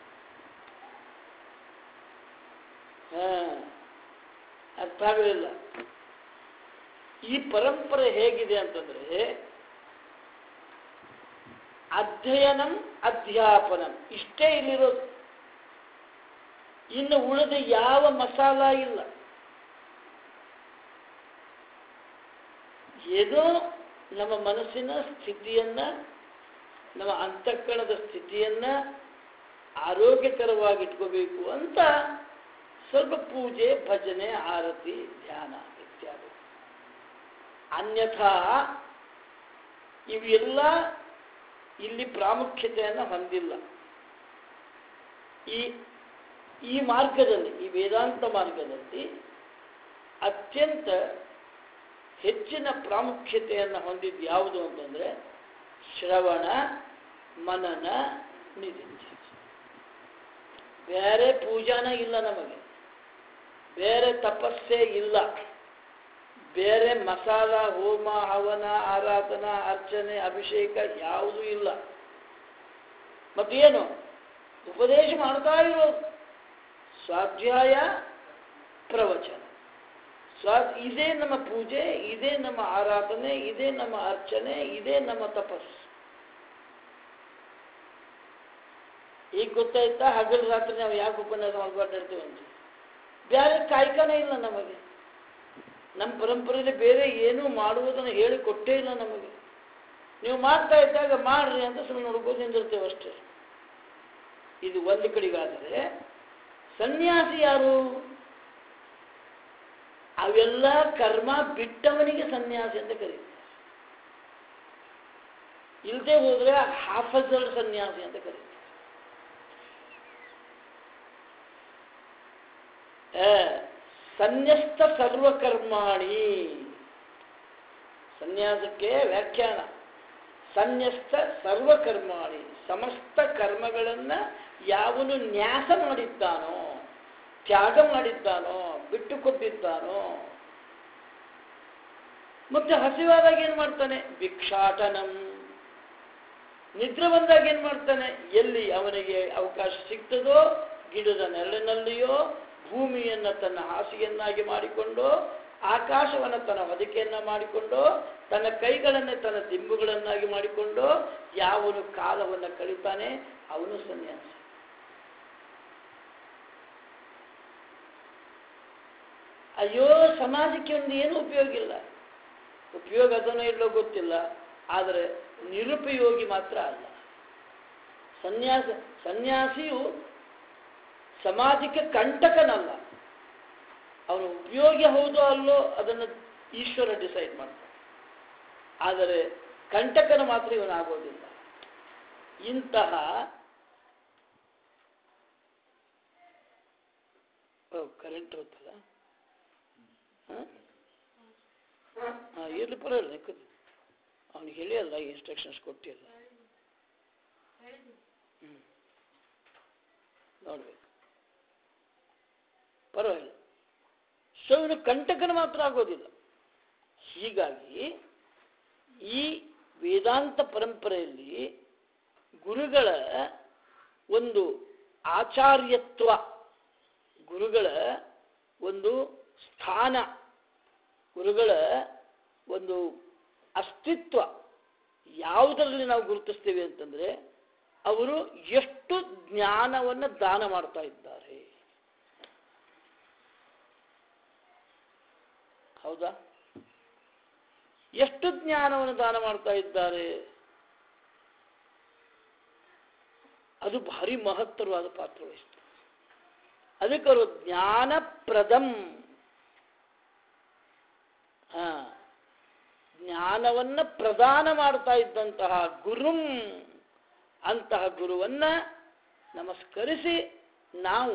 Speaker 1: ಅರ್ಥ ಆಗಲಿಲ್ಲ? ಈ ಪರಂಪರೆ ಹೇಗಿದೆ ಅಂತಂದ್ರೆ ಅಧ್ಯಯನಂ ಅಧ್ಯಾಪನಂ ಇಷ್ಟೇ ಇಲ್ಲಿರೋದು. ಇನ್ನು ಉಳಿದ ಯಾವ ಮಸಾಲ ಇಲ್ಲ. ಏನೋ ನಮ್ಮ ಮನಸ್ಸಿನ ಸ್ಥಿತಿಯನ್ನ, ನಮ್ಮ ಅಂತಃಕರಣದ ಸ್ಥಿತಿಯನ್ನ ಆರೋಗ್ಯಕರವಾಗಿ ಇಟ್ಕೋಬೇಕು ಅಂತ ಸ್ವಲ್ಪ ಪೂಜೆ, ಭಜನೆ, ಆರತಿ, ಧ್ಯಾನ ಇತ್ಯಾದಿ. ಅನ್ಯಥಾ ಇವೆಲ್ಲ ಇಲ್ಲಿ ಪ್ರಾಮುಖ್ಯತೆಯನ್ನು ಹೊಂದಿಲ್ಲ. ಈ ಮಾರ್ಗದಲ್ಲಿ, ಈ ವೇದಾಂತ ಮಾರ್ಗದಲ್ಲಿ ಅತ್ಯಂತ ಹೆಚ್ಚಿನ ಪ್ರಾಮುಖ್ಯತೆಯನ್ನು ಹೊಂದಿದ್ದು ಯಾವುದು ಅಂತಂದರೆ ಶ್ರವಣ, ಮನನ, ನಿಧಿಂಚ. ಬೇರೆ ಪೂಜಾನ ಇಲ್ಲ, ನಮಗೆ ಬೇರೆ ತಪಸ್ಸೇ ಇಲ್ಲ, ಬೇರೆ ಮಸಾಲ, ಹೋಮ, ಹವನ, ಆರಾಧನಾ, ಅರ್ಚನೆ, ಅಭಿಷೇಕ ಯಾವುದೂ ಇಲ್ಲ. ಮತ್ತೇನು ಉಪದೇಶ ಮಾಡ್ತಾ ಇರೋದು ಸ್ವಾಧ್ಯಾಯ ಪ್ರವಚನ. ಇದೇ ನಮ್ಮ ಪೂಜೆ, ಇದೇ ನಮ್ಮ ಆರಾಧನೆ, ಇದೇ ನಮ್ಮ ಅರ್ಚನೆ, ಇದೇ ನಮ್ಮ ತಪಸ್ಸು. ಈಗ ಗೊತ್ತಾಯ್ತಾ ಹಗಲು ರಾತ್ರಿ ನಾವು ಯಾಕೆ ಉಪನ್ಯಾಸ ಮಾಡ್ಕೊಂಡಿರ್ತೀವಿ ಅಂತ. ಬೇರೆ ಕಾಯ್ಕನೇ ಇಲ್ಲ ನಮಗೆ. ನಮ್ಮ ಪರಂಪರೆಯಲ್ಲಿ ಬೇರೆ ಏನೂ ಮಾಡುವುದನ್ನು ಹೇಳಿಕೊಟ್ಟೇ ಇಲ್ಲ ನಮಗೆ. ನೀವು ಮಾಡ್ತಾ ಇದ್ದಾಗ ಮಾಡ್ರಿ ಅಂತ ಸುಮ್ಮನೆ ನೋಡ್ಕೊಂಡು ನಿಂದಿರ್ತೇವೆ ಅಷ್ಟೇ. ಇದು ಒಂದು ಕಡೆಗಾದರೆ ಸನ್ಯಾಸಿ ಯಾರು? ಅವೆಲ್ಲ ಕರ್ಮ ಬಿಟ್ಟವನಿಗೆ ಸನ್ಯಾಸಿ ಅಂತ ಕರೀತಾರೆ. ಇಲ್ಲದೆ ಹೋದ್ರೆ ಹಾಫಜಲ್ ಸನ್ಯಾಸಿ ಅಂತ ಕರೀತಾರೆ. ಸನ್ಯಸ್ತ ಸರ್ವಕರ್ಮಾಣಿ, ಸನ್ಯಾಸಕ್ಕೆ ವ್ಯಾಖ್ಯಾನ ಸನ್ಯಸ್ತ ಸರ್ವಕರ್ಮಾಣಿ, ಸಮಸ್ತ ಕರ್ಮಗಳನ್ನ ಯಾವನು ನ್ಯಾಸ ಮಾಡಿದ್ದಾನೋ, ತ್ಯಾಗ ಮಾಡಿದ್ದಾನೋ, ಬಿಟ್ಟುಕೊಟ್ಟಿದ್ದಾನೋ. ಮತ್ತೆ ಹಸಿವಾದಾಗ ಏನ್ ಮಾಡ್ತಾನೆ? ಭಿಕ್ಷಾಟನಂ. ನಿದ್ರೆ ಬಂದಾಗ ಏನ್ ಮಾಡ್ತಾನೆ? ಎಲ್ಲಿ ಅವನಿಗೆ ಅವಕಾಶ ಸಿಗ್ತದೋ ಗಿಡದ ನೆರಳಿನಲ್ಲಿಯೋ, ಭೂಮಿಯನ್ನು ತನ್ನ ಹಾಸಿಗೆಯನ್ನಾಗಿ ಮಾಡಿಕೊಂಡು, ಆಕಾಶವನ್ನು ತನ್ನ ಹೊದಿಕೆಯನ್ನ ಮಾಡಿಕೊಂಡು, ತನ್ನ ಕೈಗಳನ್ನೇ ತನ್ನ ದಿಂಬುಗಳನ್ನಾಗಿ ಮಾಡಿಕೊಂಡು ಯಾವನು ಕಾಲವನ್ನು ಕಳೀತಾನೆ ಅವನು ಸನ್ಯಾಸಿ. ಅಯ್ಯೋ ಸಮಾಜಕ್ಕೆ ಒಂದು ಏನು ಉಪಯೋಗ ಇಲ್ಲ. ಉಪಯೋಗ ಅದನ್ನು ಇಲ್ಲೋ ಗೊತ್ತಿಲ್ಲ, ಆದರೆ ನಿರುಪಯೋಗಿ ಮಾತ್ರ ಅಲ್ಲ. ಸನ್ಯಾಸಿಯು ಸಮಾಜಕ್ಕೆ ಕಂಟಕನಲ್ಲ. ಅವನು ಉಪಯೋಗಿ ಹೌದೋ ಅಲ್ಲೋ ಅದನ್ನು ಈಶ್ವರ ಡಿಸೈಡ್ ಮಾಡ್ತಾನೆ. ಆದರೆ ಕಂಟಕನ ಮಾತ್ರ ಇವನಾಗೋದಿಲ್ಲ. ಇಂತಹ ಕರೆಂಟ್ ಹೋಗ್ತಲ್ಲ, ಇರ್ಲಿ ಪರವಾಗಿಲ್ಲ, ಅವನಿಗೆ ಹೇಳಿಯಲ್ಲ, ಇನ್ಸ್ಟ್ರಕ್ಷನ್ಸ್ ಕೊಟ್ಟಿಲ್ಲ. ನೋಡ್ಬೇಕು, ಪರವಾಗಿಲ್ಲ. ಸೊ ಇವನು ಕಂಟಕನ ಮಾತ್ರ ಆಗೋದಿಲ್ಲ. ಹೀಗಾಗಿ ಈ ವೇದಾಂತ ಪರಂಪರೆಯಲ್ಲಿ ಗುರುಗಳ ಒಂದು ಆಚಾರ್ಯತ್ವ, ಗುರುಗಳ ಒಂದು ಸ್ಥಾನ, ಗುರುಗಳ ಒಂದು ಅಸ್ತಿತ್ವ ಯಾವುದರಲ್ಲಿ ನಾವು ಗುರುತಿಸ್ತೇವೆ ಅಂತಂದ್ರೆ, ಅವರು ಎಷ್ಟು ಜ್ಞಾನವನ್ನು ದಾನ ಮಾಡ್ತಾ ಇದ್ದಾರೆ. ಹೌದಾ? ಎಷ್ಟು ಜ್ಞಾನವನ್ನು ದಾನ ಮಾಡ್ತಾ ಇದ್ದಾರೆ, ಅದು ಭಾರಿ ಮಹತ್ತರವಾದ ಪಾತ್ರ ವಹಿಸ್ತದೆ. ಅದಕ್ಕೆ ಅವರು ಜ್ಞಾನಪ್ರದಂ, ಜ್ಞಾನವನ್ನು ಪ್ರದಾನ ಮಾಡ್ತಾ ಇದ್ದಂತಹ ಗುರುಂ, ಅಂತಹ ಗುರುವನ್ನ ನಮಸ್ಕರಿಸಿ ನಾವು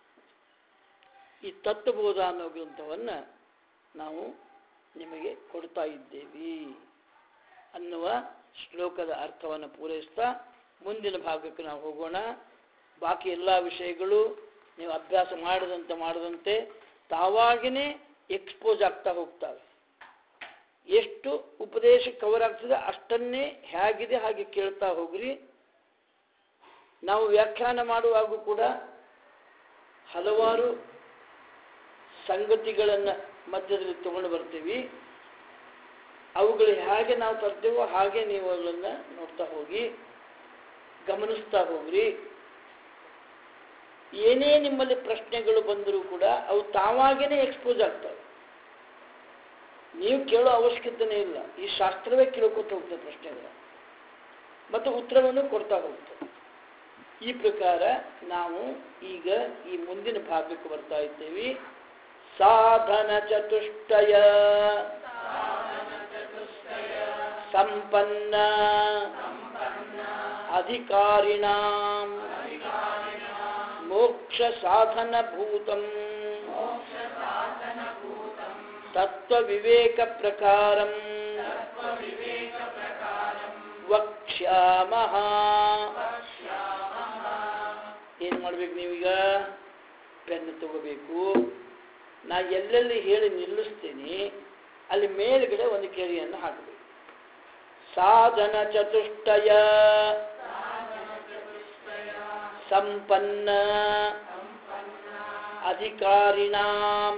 Speaker 1: ಈ ತತ್ವಬೋಧ ಅನ್ನೋ ಗ್ರಂಥವನ್ನು ನಾವು ನಿಮಗೆ ಕೊಡ್ತಾ ಇದ್ದೇವೆ ಅನ್ನುವ ಶ್ಲೋಕದ ಅರ್ಥವನ್ನು ಪೂರೈಸ್ತಾ ಮುಂದಿನ ಭಾಗಕ್ಕೆ ನಾವು ಹೋಗೋಣ. ಬಾಕಿ ಎಲ್ಲ ವಿಷಯಗಳು ನೀವು ಅಭ್ಯಾಸ ಮಾಡದಂತೆ ತಾವಾಗಿನೇ ಎಕ್ಸ್ಪೋಸ್ ಆಗ್ತಾ ಹೋಗ್ತವೆ. ಎಷ್ಟು ಉಪದೇಶ ಕವರ್ ಆಗ್ತದೆ ಅಷ್ಟನ್ನೇ ಹೇಗಿದೆ ಹಾಗೆ ಕೇಳ್ತಾ ಹೋಗ್ರಿ. ನಾವು ವ್ಯಾಖ್ಯಾನ ಮಾಡುವಾಗೂ ಕೂಡ ಹಲವಾರು ಸಂಗತಿಗಳನ್ನು ಮಧ್ಯದಲ್ಲಿ ತಗೊಂಡು ಬರ್ತೀವಿ. ಅವುಗಳು ಹೇಗೆ ನಾವು ತರ್ತೇವೋ ಹಾಗೆ ನೀವು ಅವುಗಳನ್ನು ನೋಡ್ತಾ ಹೋಗಿ, ಗಮನಿಸ್ತಾ ಹೋಗ್ರಿ. ಏನೇ ನಿಮ್ಮಲ್ಲಿ ಪ್ರಶ್ನೆಗಳು ಬಂದರೂ ಕೂಡ ಅವು ತಾವಾಗೇನೆ ಎಕ್ಸ್ಪೋಸ್ ಆಗ್ತವೆ. ನೀವು ಕೇಳೋ ಅವಶ್ಯಕತೆನೇ ಇಲ್ಲ. ಈ ಶಾಸ್ತ್ರವೇ ಕೇಳ್ಕೊತ ಹೋಗ್ತದೆ ಪ್ರಶ್ನೆಗಳು ಮತ್ತು ಉತ್ತರವನ್ನು ಕೊಡ್ತಾ ಹೋಗ್ತದೆ. ಈ ಪ್ರಕಾರ ನಾವು ಈಗ ಈ ಮುಂದಿನ ಭಾಗಕ್ಕೆ ಬರ್ತಾ ಇದ್ದೇವೆ. ಸಾಧನ ಚತುಷ್ಟಯ ಸಂಪನ್ನ ಅಧಿಕಾರಿಣಾಂ ಮೋಕ್ಷ ಸಾಧನ ಭೂತಂ ತತ್ವ ವಿವೇಕ ಪ್ರಕಾರಂ ವಕ್ಷ್ಯಾಮಃ. ಏನ್ ಮಾಡ್ಬೇಕು ನೀವೀಗ? ಪೆನ್ ತಗೋಬೇಕು. ನಾ ಎಲ್ಲೆಲ್ಲಿ ಹೇಳಿ ನಿಲ್ಲಿಸ್ತೇನೆ ಅಲ್ಲಿ ಮೇಲ್ಗಡೆ ಒಂದು ಕೇಳಿಯನ್ನು ಹಾಕಬೇಕು. ಸಾಧನ ಚತುಷ್ಟಯ ಸಂಪನ್ನ ಅಧಿಕಾರಿಣಾಂ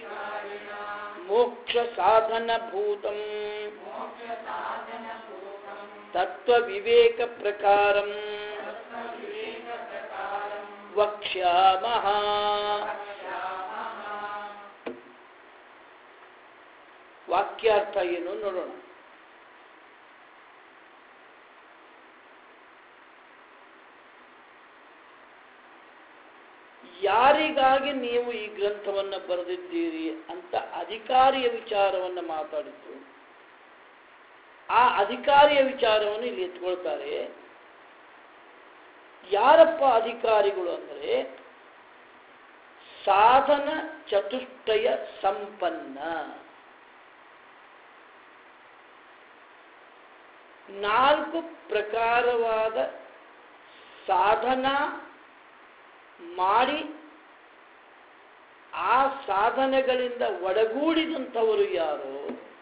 Speaker 1: ಮೋಕ್ಷ ಸಾಧನ ಭೂತಂ ತತ್ವ ವಿವೇಕ ಪ್ರಕಾರಂ ವಕ್ಷ್ಯಾಮಃ. ವಾಕ್ಯಾರ್ಥ ಏನು ನೋಡೋಣ. ಯಾರಿಗಾಗಿ ನೀವು ಈ ಗ್ರಂಥವನ್ನು ಬರೆದಿದ್ದೀರಿ ಅಂತ ಅಧಿಕಾರಿಯ ವಿಚಾರವನ್ನು ಮಾತಾಡಿದ್ದು, ಆ ಅಧಿಕಾರಿಯ ವಿಚಾರವನ್ನು ಇಲ್ಲಿ ಎತ್ಕೊಳ್ತಾರೆ. ಯಾರಪ್ಪ ಅಧಿಕಾರಿಗಳು ಅಂದರೆ ಸಾಧನ ಚತುಷ್ಟಯ ಸಂಪನ್ನ, 4 ಪ್ರಕಾರವಾದ ಸಾಧನ ಮಾಡಿ ಆ ಸಾಧನೆಗಳಿಂದ ಒಡಗೂಡಿದಂಥವರು ಯಾರು,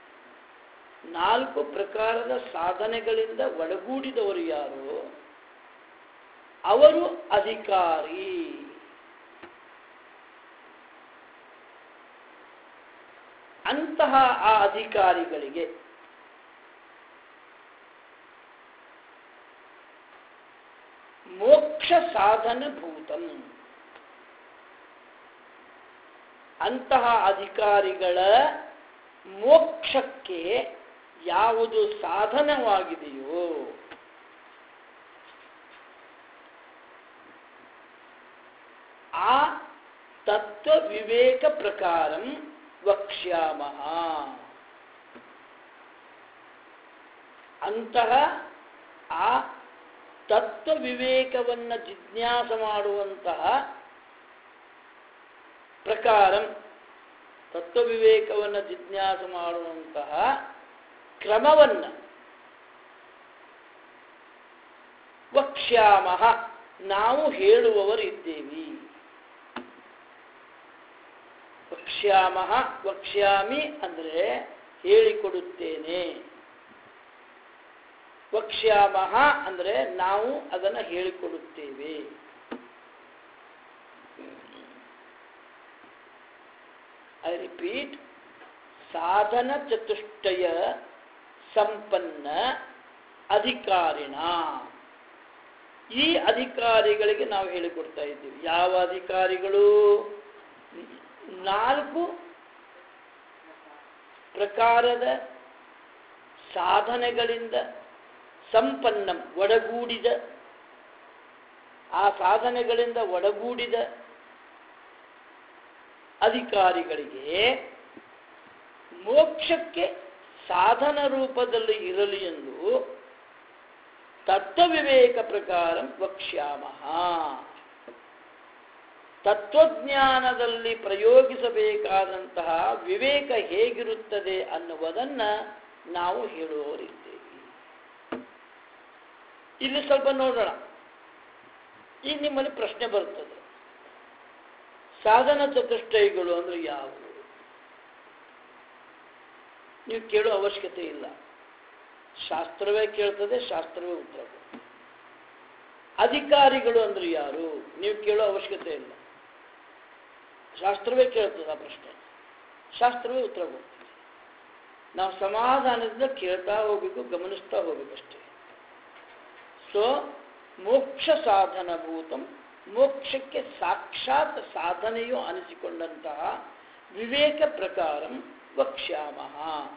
Speaker 1: 4 ಪ್ರಕಾರದ ಸಾಧನೆಗಳಿಂದ ಒಡಗೂಡಿದವರು ಯಾರು, ಅವರು ಅಧಿಕಾರಿ. ಅಂತಹ ಆ ಅಧಿಕಾರಿಗಳಿಗೆ ಮೋಕ್ಷ ಸಾಧನ ಭೂತಂ, ಅಂತಹ ಅಧಿಕಾರಿಗಳ ಮೋಕ್ಷಕ್ಕೆ ಯಾವುದು ಸಾಧನವಾಗಿದೆಯೋ ಆ ತತ್ವ ವಿವೇಕ ಪ್ರಕಾರಂ ವಕ್ಷ್ಯಾಮಃ. ಅಂತಹ ಆ ತತ್ವ ವಿವೇಕವನ್ನು ಜಿಜ್ಞಾಸ ಮಾಡುವಂತಹ ಪ್ರಕಾರಂ, ತತ್ವ ವಿವೇಕವನ್ನು ಜಿಜ್ಞಾಸ ಮಾಡುವಂತಹ ಕ್ರಮವನ್ನು ವಕ್ಷ್ಯಾಮಃ ನಾವು ಹೇಳುವವರಿದ್ದೇವೆ. ವಕ್ಷ್ಯಾಮಃ, ವಕ್ಷ್ಯಾಮಿ ಅಂದರೆ ಹೇಳಿಕೊಡುತ್ತೇನೆ, ವಕ್ಷ್ಯಾಮಃ ಅಂದರೆ ನಾವು ಅದನ್ನು ಹೇಳಿಕೊಡುತ್ತೇವೆ. ಐ ರಿಪೀಟ್, ಸಾಧನ ಚತುಷ್ಟಯ ಸಂಪನ್ನ ಅಧಿಕಾರಿಣ, ಈ ಅಧಿಕಾರಿಗಳಿಗೆ ನಾವು ಹೇಳಿಕೊಡ್ತಾ ಇದ್ದೀವಿ. ಯಾವ ಅಧಿಕಾರಿಗಳು? 4 ಪ್ರಕಾರದ ಸಾಧನೆಗಳಿಂದ ಸಂಪನ್ನ ಒಡಗೂಡಿದ, ಆ ಸಾಧನೆಗಳಿಂದ ಒಡಗೂಡಿದ ಅಧಿಕಾರಿಗಳಿಗೆ ಮೋಕ್ಷಕ್ಕೆ ಸಾಧನ ರೂಪದಲ್ಲಿ ಇರಲಿ ಎಂದು ತತ್ವ ವಿವೇಕ ಪ್ರಕಾರ ವಕ್ಷ್ಯಾಮಃ. ತತ್ವಜ್ಞಾನದಲ್ಲಿ ಪ್ರಯೋಗಿಸಬೇಕಾದಂತಹ ವಿವೇಕ ಹೇಗಿರುತ್ತದೆ ಅನ್ನುವುದನ್ನು ನಾವು ಹೇಳುವವರಿದ್ದೇವೆ. ಇಲ್ಲಿ ಸ್ವಲ್ಪ ನೋಡೋಣ. ಈಗ ನಿಮ್ಮಲ್ಲಿ ಪ್ರಶ್ನೆ ಬರುತ್ತದೆ, ಸಾಧನ ಚತುಷ್ಟಯಗಳು ಅಂದ್ರೆ ಯಾವುವು? ನೀವು ಕೇಳೋ ಅವಶ್ಯಕತೆ ಇಲ್ಲ, ಶಾಸ್ತ್ರವೇ ಕೇಳ್ತದೆ, ಶಾಸ್ತ್ರವೇ ಉತ್ತರ ಕೊಡ್ತದೆ. ಅಧಿಕಾರಿಗಳು ಅಂದ್ರೆ ಯಾರು? ನೀವು ಕೇಳೋ ಅವಶ್ಯಕತೆ ಇಲ್ಲ, ಶಾಸ್ತ್ರವೇ ಕೇಳ್ತದೆ ಆ ಪ್ರಶ್ನೆ, ಶಾಸ್ತ್ರವೇ ಉತ್ತರ ಕೊಡ್ತದೆ. ನಾವು ಸಮಾಧಾನದಿಂದ ಕೇಳ್ತಾ ಹೋಗ್ಬೇಕು, ಗಮನಿಸ್ತಾ ಹೋಗ್ಬೇಕಷ್ಟೇ. ಸೊ ಮೋಕ್ಷ ಸಾಧನ ಭೂತಂ, ಮೋಕ್ಷಕ್ಕೆ ಸಾಕ್ಷಾತ್ ಸಾಧನೆಯು ಅನಿಸಿಕೊಂಡಂತಹ ವಿವೇಕ ಪ್ರಕಾರಂ ವಕ್ಷ್ಯಾಮಃ.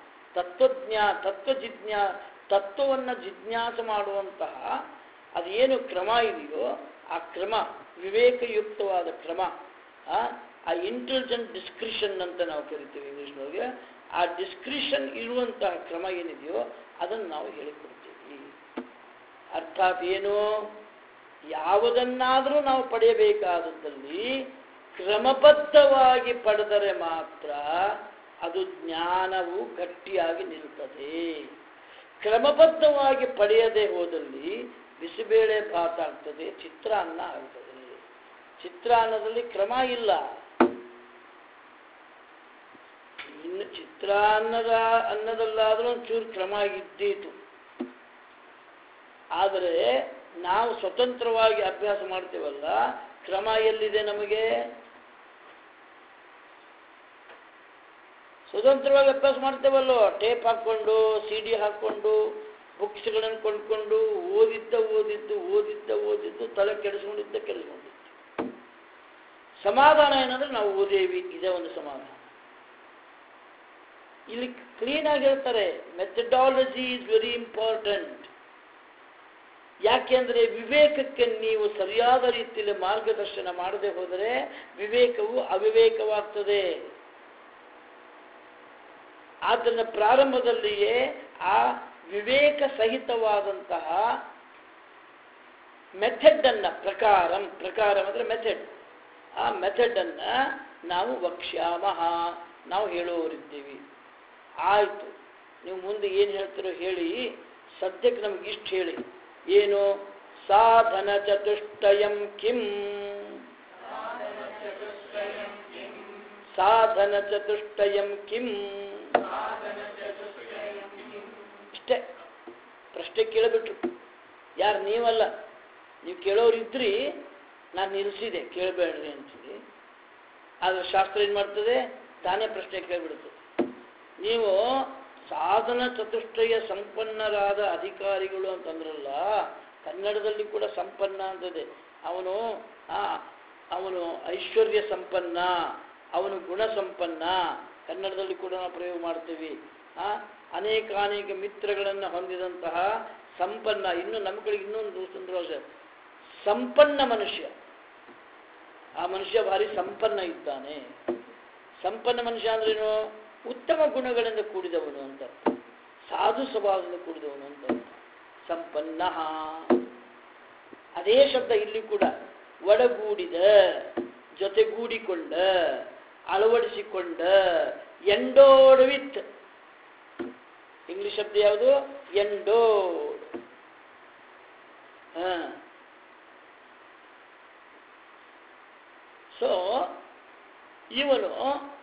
Speaker 1: ತತ್ವವನ್ನು ಜಿಜ್ಞಾಸ ಮಾಡುವಂತಹ ಅದೇನು ಕ್ರಮ ಇದೆಯೋ ಆ ಕ್ರಮ, ವಿವೇಕಯುಕ್ತವಾದ ಕ್ರಮ, ಆ ಇಂಟೆಲಿಜೆಂಟ್ ಡಿಸ್ಕ್ರಿಷನ್ ಅಂತ ನಾವು ಕರಿತೀವಿ ಇಂಗ್ಲಿಷ್ನೊಳಗೆ, ಆ ಡಿಸ್ಕ್ರಿಷನ್ ಇರುವಂತಹ ಕ್ರಮ ಏನಿದೆಯೋ ಅದನ್ನು ನಾವು ಹೇಳಿಕೊಡ್ತೀವಿ. ಅರ್ಥಾತ್ ಏನು? ಯಾವುದನ್ನಾದರೂ ನಾವು ಪಡೆಯಬೇಕಾದದ್ದಲ್ಲಿ ಕ್ರಮಬದ್ಧವಾಗಿ ಪಡೆದರೆ ಮಾತ್ರ ಅದು ಜ್ಞಾನವು ಗಟ್ಟಿಯಾಗಿ ನಿಲ್ತದೆ. ಕ್ರಮಬದ್ಧವಾಗಿ ಪಡೆಯದೆ ಹೋದಲ್ಲಿ ಬಿಸಿಬೇಳೆ ಭಾತ್ ಆಗ್ತದೆ, ಚಿತ್ರಾನ್ನ ಆಗ್ತದೆ. ಚಿತ್ರಾನ್ನದಲ್ಲಿ ಕ್ರಮ ಇಲ್ಲ, ಇನ್ನು ಚಿತ್ರಾನ್ನದ ಅನ್ನದಲ್ಲಾದರೂ ಒಂಚೂರು ಕ್ರಮ ಇದ್ದೀತು. ಆದರೆ ನಾವು ಸ್ವತಂತ್ರವಾಗಿ ಅಭ್ಯಾಸ ಮಾಡ್ತೇವಲ್ಲ, ಕ್ರಮ ಎಲ್ಲಿದೆ ನಮಗೆ? ಸ್ವತಂತ್ರವಾಗಿ ಅಭ್ಯಾಸ ಮಾಡ್ತೇವಲ್ಲೋ, ಟೇಪ್ ಹಾಕ್ಕೊಂಡು, CD ಹಾಕ್ಕೊಂಡು, ಬುಕ್ಸ್ಗಳನ್ನು ಕೊಂಡ್ಕೊಂಡು ಓದಿದ್ದು ತಲೆ ಕೆಡಿಸ್ಕೊಂಡಿದ್ದು. ಸಮಾಧಾನ ಏನಂದ್ರೆ ನಾವು ಓದೇವಿ, ಇದೇ ಒಂದು ಸಮಾಧಾನ. ಇಲ್ಲಿ ಕ್ಲೀನ್ ಆಗಿ ಹೇಳ್ತಾರೆ, ಮೆಥಡಾಲಜಿ ಈಸ್ ವೆರಿ ಇಂಪಾರ್ಟೆಂಟ್. ಯಾಕೆಂದ್ರೆ ವಿವೇಕಕ್ಕೆ ನೀವು ಸರಿಯಾದ ರೀತಿಯಲ್ಲಿ ಮಾರ್ಗದರ್ಶನ ಮಾಡದೆ ಹೋದರೆ ವಿವೇಕವು ಅವಿವೇಕವಾಗ್ತದೆ. ಆದ್ದರಿಂದ ಪ್ರಾರಂಭದಲ್ಲಿಯೇ ಆ ವಿವೇಕ ಸಹಿತವಾದಂತಹ ಮೆಥಡ್ ಅನ್ನ ಪ್ರಕಾರ ಅಂದ್ರೆ ಮೆಥಡ್, ಆ ಮೆಥಡ್ ಅನ್ನ ನಾವು ವಕ್ಷ್ಯಾಮಹ, ನಾವು ಹೇಳುವವರಿದ್ದೀವಿ. ಆಯ್ತು, ನೀವು ಮುಂದೆ ಏನು ಹೇಳ್ತೀರೋ ಹೇಳಿ, ಸದ್ಯಕ್ಕೆ ನಮ್ಗೆ ಇಷ್ಟು ಹೇಳಿ. ಏನು? ಸಾಧನ ಚತುಷ್ಟಯಂ ಕಿಂ? ಸಾಧನ ಚತುಷ್ಟಯಂ ಕಿಂ? ಇಷ್ಟೇ ಪ್ರಶ್ನೆ ಕೇಳಿಬಿಟ್ರು. ಯಾರು? ನೀವಲ್ಲ, ನೀವು ಕೇಳೋರಿದ್ರಿ, ನಾನು ನಿಲ್ಲಿಸಿದೆ ಕೇಳಬೇಡ್ರಿ ಅಂತೇಳಿ. ಆದರೆ ಶಾಸ್ತ್ರ ಏನು ಮಾಡ್ತದೆ? ತಾನೇ ಪ್ರಶ್ನೆ ಕೇಳಿಬಿಡ್ತದೆ. ನೀವು ಸಾಧನ ಚತುಷ್ಟಯ ಸಂಪನ್ನರಾದ ಅಧಿಕಾರಿಗಳು ಅಂತಂದ್ರಲ್ಲ, ಕನ್ನಡದಲ್ಲಿ ಕೂಡ ಸಂಪನ್ನ ಅಂತದೆ. ಅವನು ಐಶ್ವರ್ಯ ಸಂಪನ್ನ, ಅವನು ಗುಣ ಸಂಪನ್ನ, ಕನ್ನಡದಲ್ಲಿ ಕೂಡ ನಾವು ಪ್ರಯೋಗ ಮಾಡ್ತೀವಿ. ಅನೇಕ ಮಿತ್ರಗಳನ್ನು ಹೊಂದಿದಂತಹ ಸಂಪನ್ನ. ಇನ್ನು ನಮ್ಮ ಕಡೆಗೆ ಇನ್ನೊಂದು ಸುಂದರವಾದ ಸಂಪನ್ನ ಮನುಷ್ಯ. ಆ ಮನುಷ್ಯ ಭಾರಿ ಸಂಪನ್ನ ಇದ್ದಾನೆ. ಸಂಪನ್ನ ಮನುಷ್ಯ ಅಂದ್ರೇನು? ಉತ್ತಮ ಗುಣಗಳಿಂದ ಕೂಡಿದವನು ಅಂತ, ಸಾಧು ಸ್ವಭಾವದಿಂದ ಕೂಡಿದವನು ಅಂತ ಸಂಪನ್ನ. ಅದೇ ಶಬ್ದ ಇಲ್ಲಿ ಕೂಡ ಒಡಗೂಡಿದ, ಜೊತೆಗೂಡಿಕೊಂಡ, ಅಳವಡಿಸಿಕೊಂಡ, ಎಂಡೋಡ್ ವಿತ್. ಇಂಗ್ಲಿಷ್ ಶಬ್ದ ಯಾವುದು? ಎಂಡೋಡ್. ಸೊ ಇವನು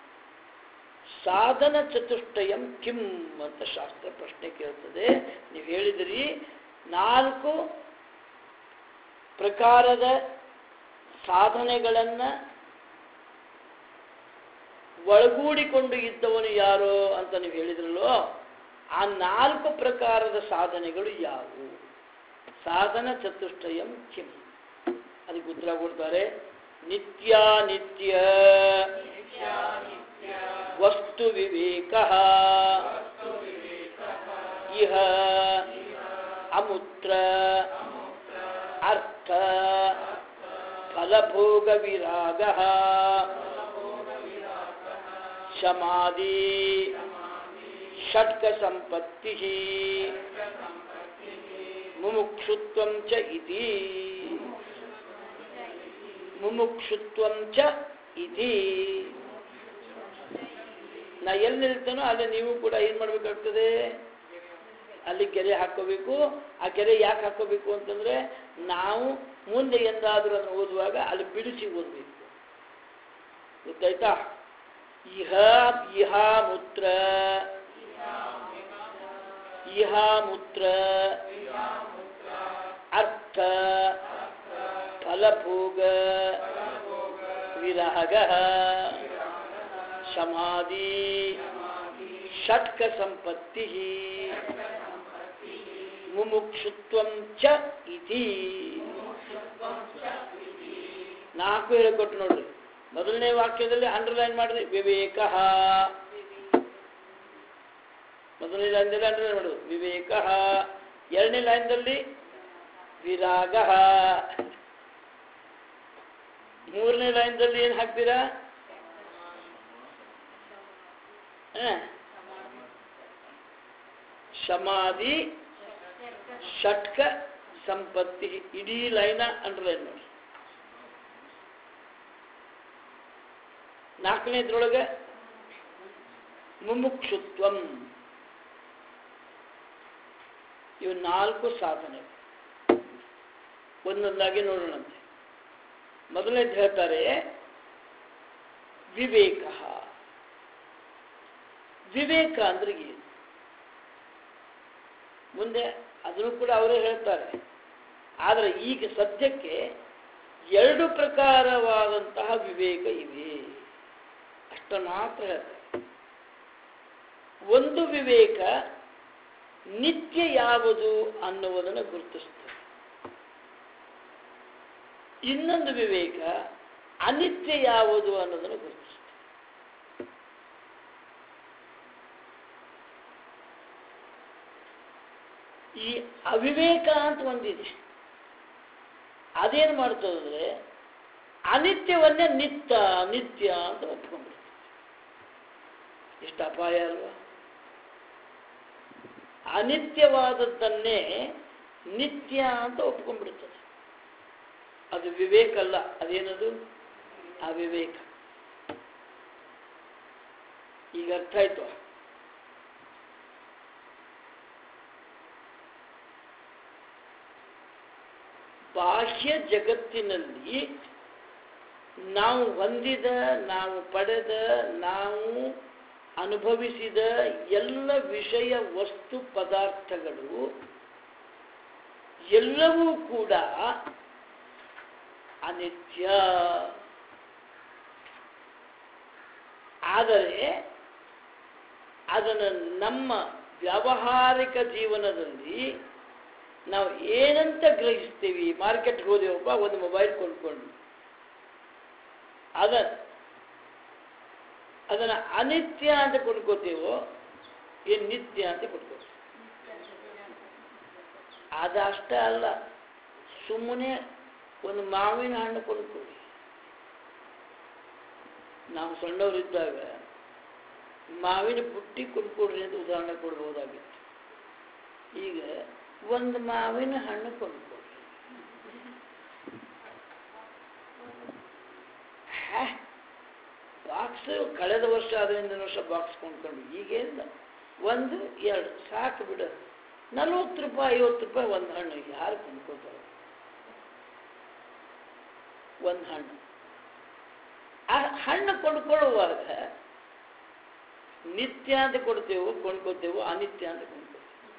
Speaker 1: ಸಾಧನ ಚತುಷ್ಟಯಂ ಕಿಂ ಅಂತ ಶಾಸ್ತ್ರ ಪ್ರಶ್ನೆ ಕೇಳ್ತದೆ. ನೀವು ಹೇಳಿದಿರಿ 4 ಪ್ರಕಾರದ ಸಾಧನೆಗಳನ್ನು ಒಳಗೂಡಿಕೊಂಡು ಇದ್ದವನು ಯಾರು ಅಂತ ನೀವು ಹೇಳಿದ್ರಲ್ಲೋ, ಆ 4 ಪ್ರಕಾರದ ಸಾಧನೆಗಳು ಯಾವುವು? ಸಾಧನ ಚತುಷ್ಟಯಂ ಕಿಂ? ಅದಕ್ಕೆ ಉತ್ತರ ಕೊಡ್ತಾರೆ, ನಿತ್ಯಾನಿತ್ಯ ವಸ್ತು ವಿವೇಕ ಇಹ ಅಮೂತ್ರ ಅರ್ಥ ಫಲಭೋಗ ವಿರಾಗ ಶಮಾಧಿ ಷಟ್ಕ ಸಂಪತ್ತಿ ಮುಮುಕ್ಷುತ್ವಂ ಚ ಇತಿ. ಮುಮುಕ್ಷುತ್ವಂ ಚ ಇತಿ. ನಾ ಎಲ್ಲಿ ನಿಲ್ತಾನೋ ಅಲ್ಲಿ ನೀವು ಕೂಡ ಏನು ಮಾಡಬೇಕಾಗ್ತದೆ? ಅಲ್ಲಿ ಗೆರೆ ಹಾಕೋಬೇಕು. ಆ ಗೆರೆ ಯಾಕೆ ಹಾಕೋಬೇಕು ಅಂತಂದ್ರೆ, ನಾವು ಮುಂದೆ ಎಂದಾದರೂ ಅದನ್ನು ಓದುವಾಗ ಅಲ್ಲಿ ಬಿಡಿಸಿ ಓದಬೇಕು. ಗೊತ್ತಾಯ್ತಾ? ಇಹ ಇಹ ಮೂತ್ರ ಇಹ ಮೂತ್ರ ಅರ್ಥ ಫಲಭೋಗ ವಿರಾಗ ಸಮಾಧಿ ಷಟ್ಕ ಸಂಪತ್ತಿ ಮುಮುಕ್ಷುತ್ವಂ ಚ ಇತಿ. 4 ಹೇಳಿಕೊಟ್ಟು ನೋಡ್ರಿ. ಮೊದಲನೇ ವಾಕ್ಯದಲ್ಲಿ ಅಂಡರ್ಲೈನ್ ಮಾಡಿದ್ರಿ ವಿವೇಕ. ಮೊದಲನೇ ಲೈನ್ದಲ್ಲಿ ಅಂಡರ್ಲೈನ್ ಮಾಡೋದು ವಿವೇಕ. ಎರಡನೇ ಲೈನ್ದಲ್ಲಿ ವಿರಾಗ. ಮೂರನೇ ಲೈನ್ದಲ್ಲಿ ಏನು ಹಾಕ್ತೀರಾ? ಸಮಾಧಿ ಷಟ್ಕ ಸಂಪತ್ತಿ. ಇಡೀ ಲೈನ ಅಂಡರ್ಲೈನ್ ಮಾಡಿ. 4ನೇದ್ರೊಳಗೆ ಮುಮುಕ್ಷುತ್ವಂ. ಇವು 4 ಸಾಧನೆ. ಒಂದೊಂದಾಗಿ ನೋಡೋಣಂತೆ. ಮೊದಲನೇದು ಹೇಳ್ತಾರೆ ವಿವೇಕ. ವಿವೇಕ ಅಂದ್ರೆ ಏನು ಮುಂದೆ ಅದನ್ನು ಕೂಡ ಅವರೇ ಹೇಳ್ತಾರೆ. ಆದರೆ ಈಗ ಸದ್ಯಕ್ಕೆ ಎರಡು ಪ್ರಕಾರವಾದಂತಹ ವಿವೇಕ ಇವೆ ಅಷ್ಟ ಮಾತ್ರ ಹೇಳ್ತಾರೆ. ಒಂದು ವಿವೇಕ ನಿತ್ಯ ಯಾವುದು ಅನ್ನುವುದನ್ನು ಗುರುತಿಸ್ತದೆ. ಇನ್ನೊಂದು ವಿವೇಕ ಅನಿತ್ಯ ಯಾವುದು ಅನ್ನೋದನ್ನು ಗುರುತಿಸ್ತದೆ. ಈ ಅವಿವೇಕ ಅಂತ ಒಂದಿದೆ. ಅದೇನು ಮಾಡ್ತದಂದ್ರೆ ಅನಿತ್ಯವನ್ನೇ ನಿತ್ಯ ನಿತ್ಯ ಅಂತ ಒಪ್ಕೊಂಡ್ಬಿಡ್ತದೆ. ಇಷ್ಟು ಅಪಾಯ ಅಲ್ವಾ? ಅನಿತ್ಯವಾದದ್ದನ್ನೇ ನಿತ್ಯ ಅಂತ ಒಪ್ಕೊಂಡ್ಬಿಡ್ತದೆ. ಅದು ವಿವೇಕ ಅಲ್ಲ. ಅದೇನದು? ಅವಿವೇಕ. ಈಗ ಅರ್ಥ ಆಯ್ತು. ಬಾಹ್ಯ ಜಗತ್ತಿನಲ್ಲಿ ನಾವು ಹೊಂದಿದ, ನಾವು ಪಡೆದ, ನಾವು ಅನುಭವಿಸಿದ ಎಲ್ಲ ವಿಷಯ ವಸ್ತು ಪದಾರ್ಥಗಳು ಎಲ್ಲವೂ ಕೂಡ ಅನಿತ್ಯ. ಆದರೆ ಅದನ್ನು ನಮ್ಮ ವ್ಯಾವಹಾರಿಕ ಜೀವನದಲ್ಲಿ ನಾವು ಏನಂತ ಗ್ರಹಿಸ್ತೀವಿ? ಮಾರ್ಕೆಟ್ಗೆ ಹೋದೆವಪ್ಪ, ಒಂದು ಮೊಬೈಲ್ ಕೊಂಡ್ಕೊಂಡು ಅದನ್ನು ಅನಿತ್ಯ ಅಂತ ಕೊಂಡ್ಕೋತೀವೋ ಏನು ನಿತ್ಯ ಅಂತ ಕೊಂಡ್ಕೋತೀವಿ? ಅದಷ್ಟೇ ಅಲ್ಲ, ಸುಮ್ಮನೆ ಒಂದು ಮಾವಿನ ಹಣ್ಣು ಕೊಂಡ್ಕೊಳ್ಳಿ. ನಾವು ಸಣ್ಣವರಿದ್ದಾಗ ಮಾವಿನ ಬುಟ್ಟಿ ಕೊಂಡ್ಕೊಡ್ರಿ ಅಂತ ಉದಾಹರಣೆ ಕೊಡ್ಬೋದಾಗಿತ್ತು. ಈಗ ಒಂದು ಮಾವಿನ ಹಣ್ಣು ಕೊಂಡ್ಕೊಡ್ರಿ. ಬಾಕ್ಸ್ ಕಳೆದ ವರ್ಷ ಅದರಿಂದ ವರ್ಷ ಬಾಕ್ಸ್ ಕೊಂಡ್ಕೊಂಡು ಈಗೇನಿಲ್ಲ, ಒಂದು ಎರಡು ಸಾಕು ಬಿಡು. 40 ರೂಪಾಯಿ 50 ರೂಪಾಯಿ ಒಂದು ಹಣ್ಣು ಯಾರು ಕೊಂಡ್ಕೋತಾರೆ? ಒಂದು ಹಣ್ಣು. ಆ ಹಣ್ಣು ಕೊಂಡ್ಕೊಳ್ಳುವಾಗ ನಿತ್ಯ ಅಂತ ಕೊಂಡ್ಕೋತೇವೋ ಅನಿತ್ಯ ಅಂತ ಕೊಂಡ್ಕೋತೇವೆ?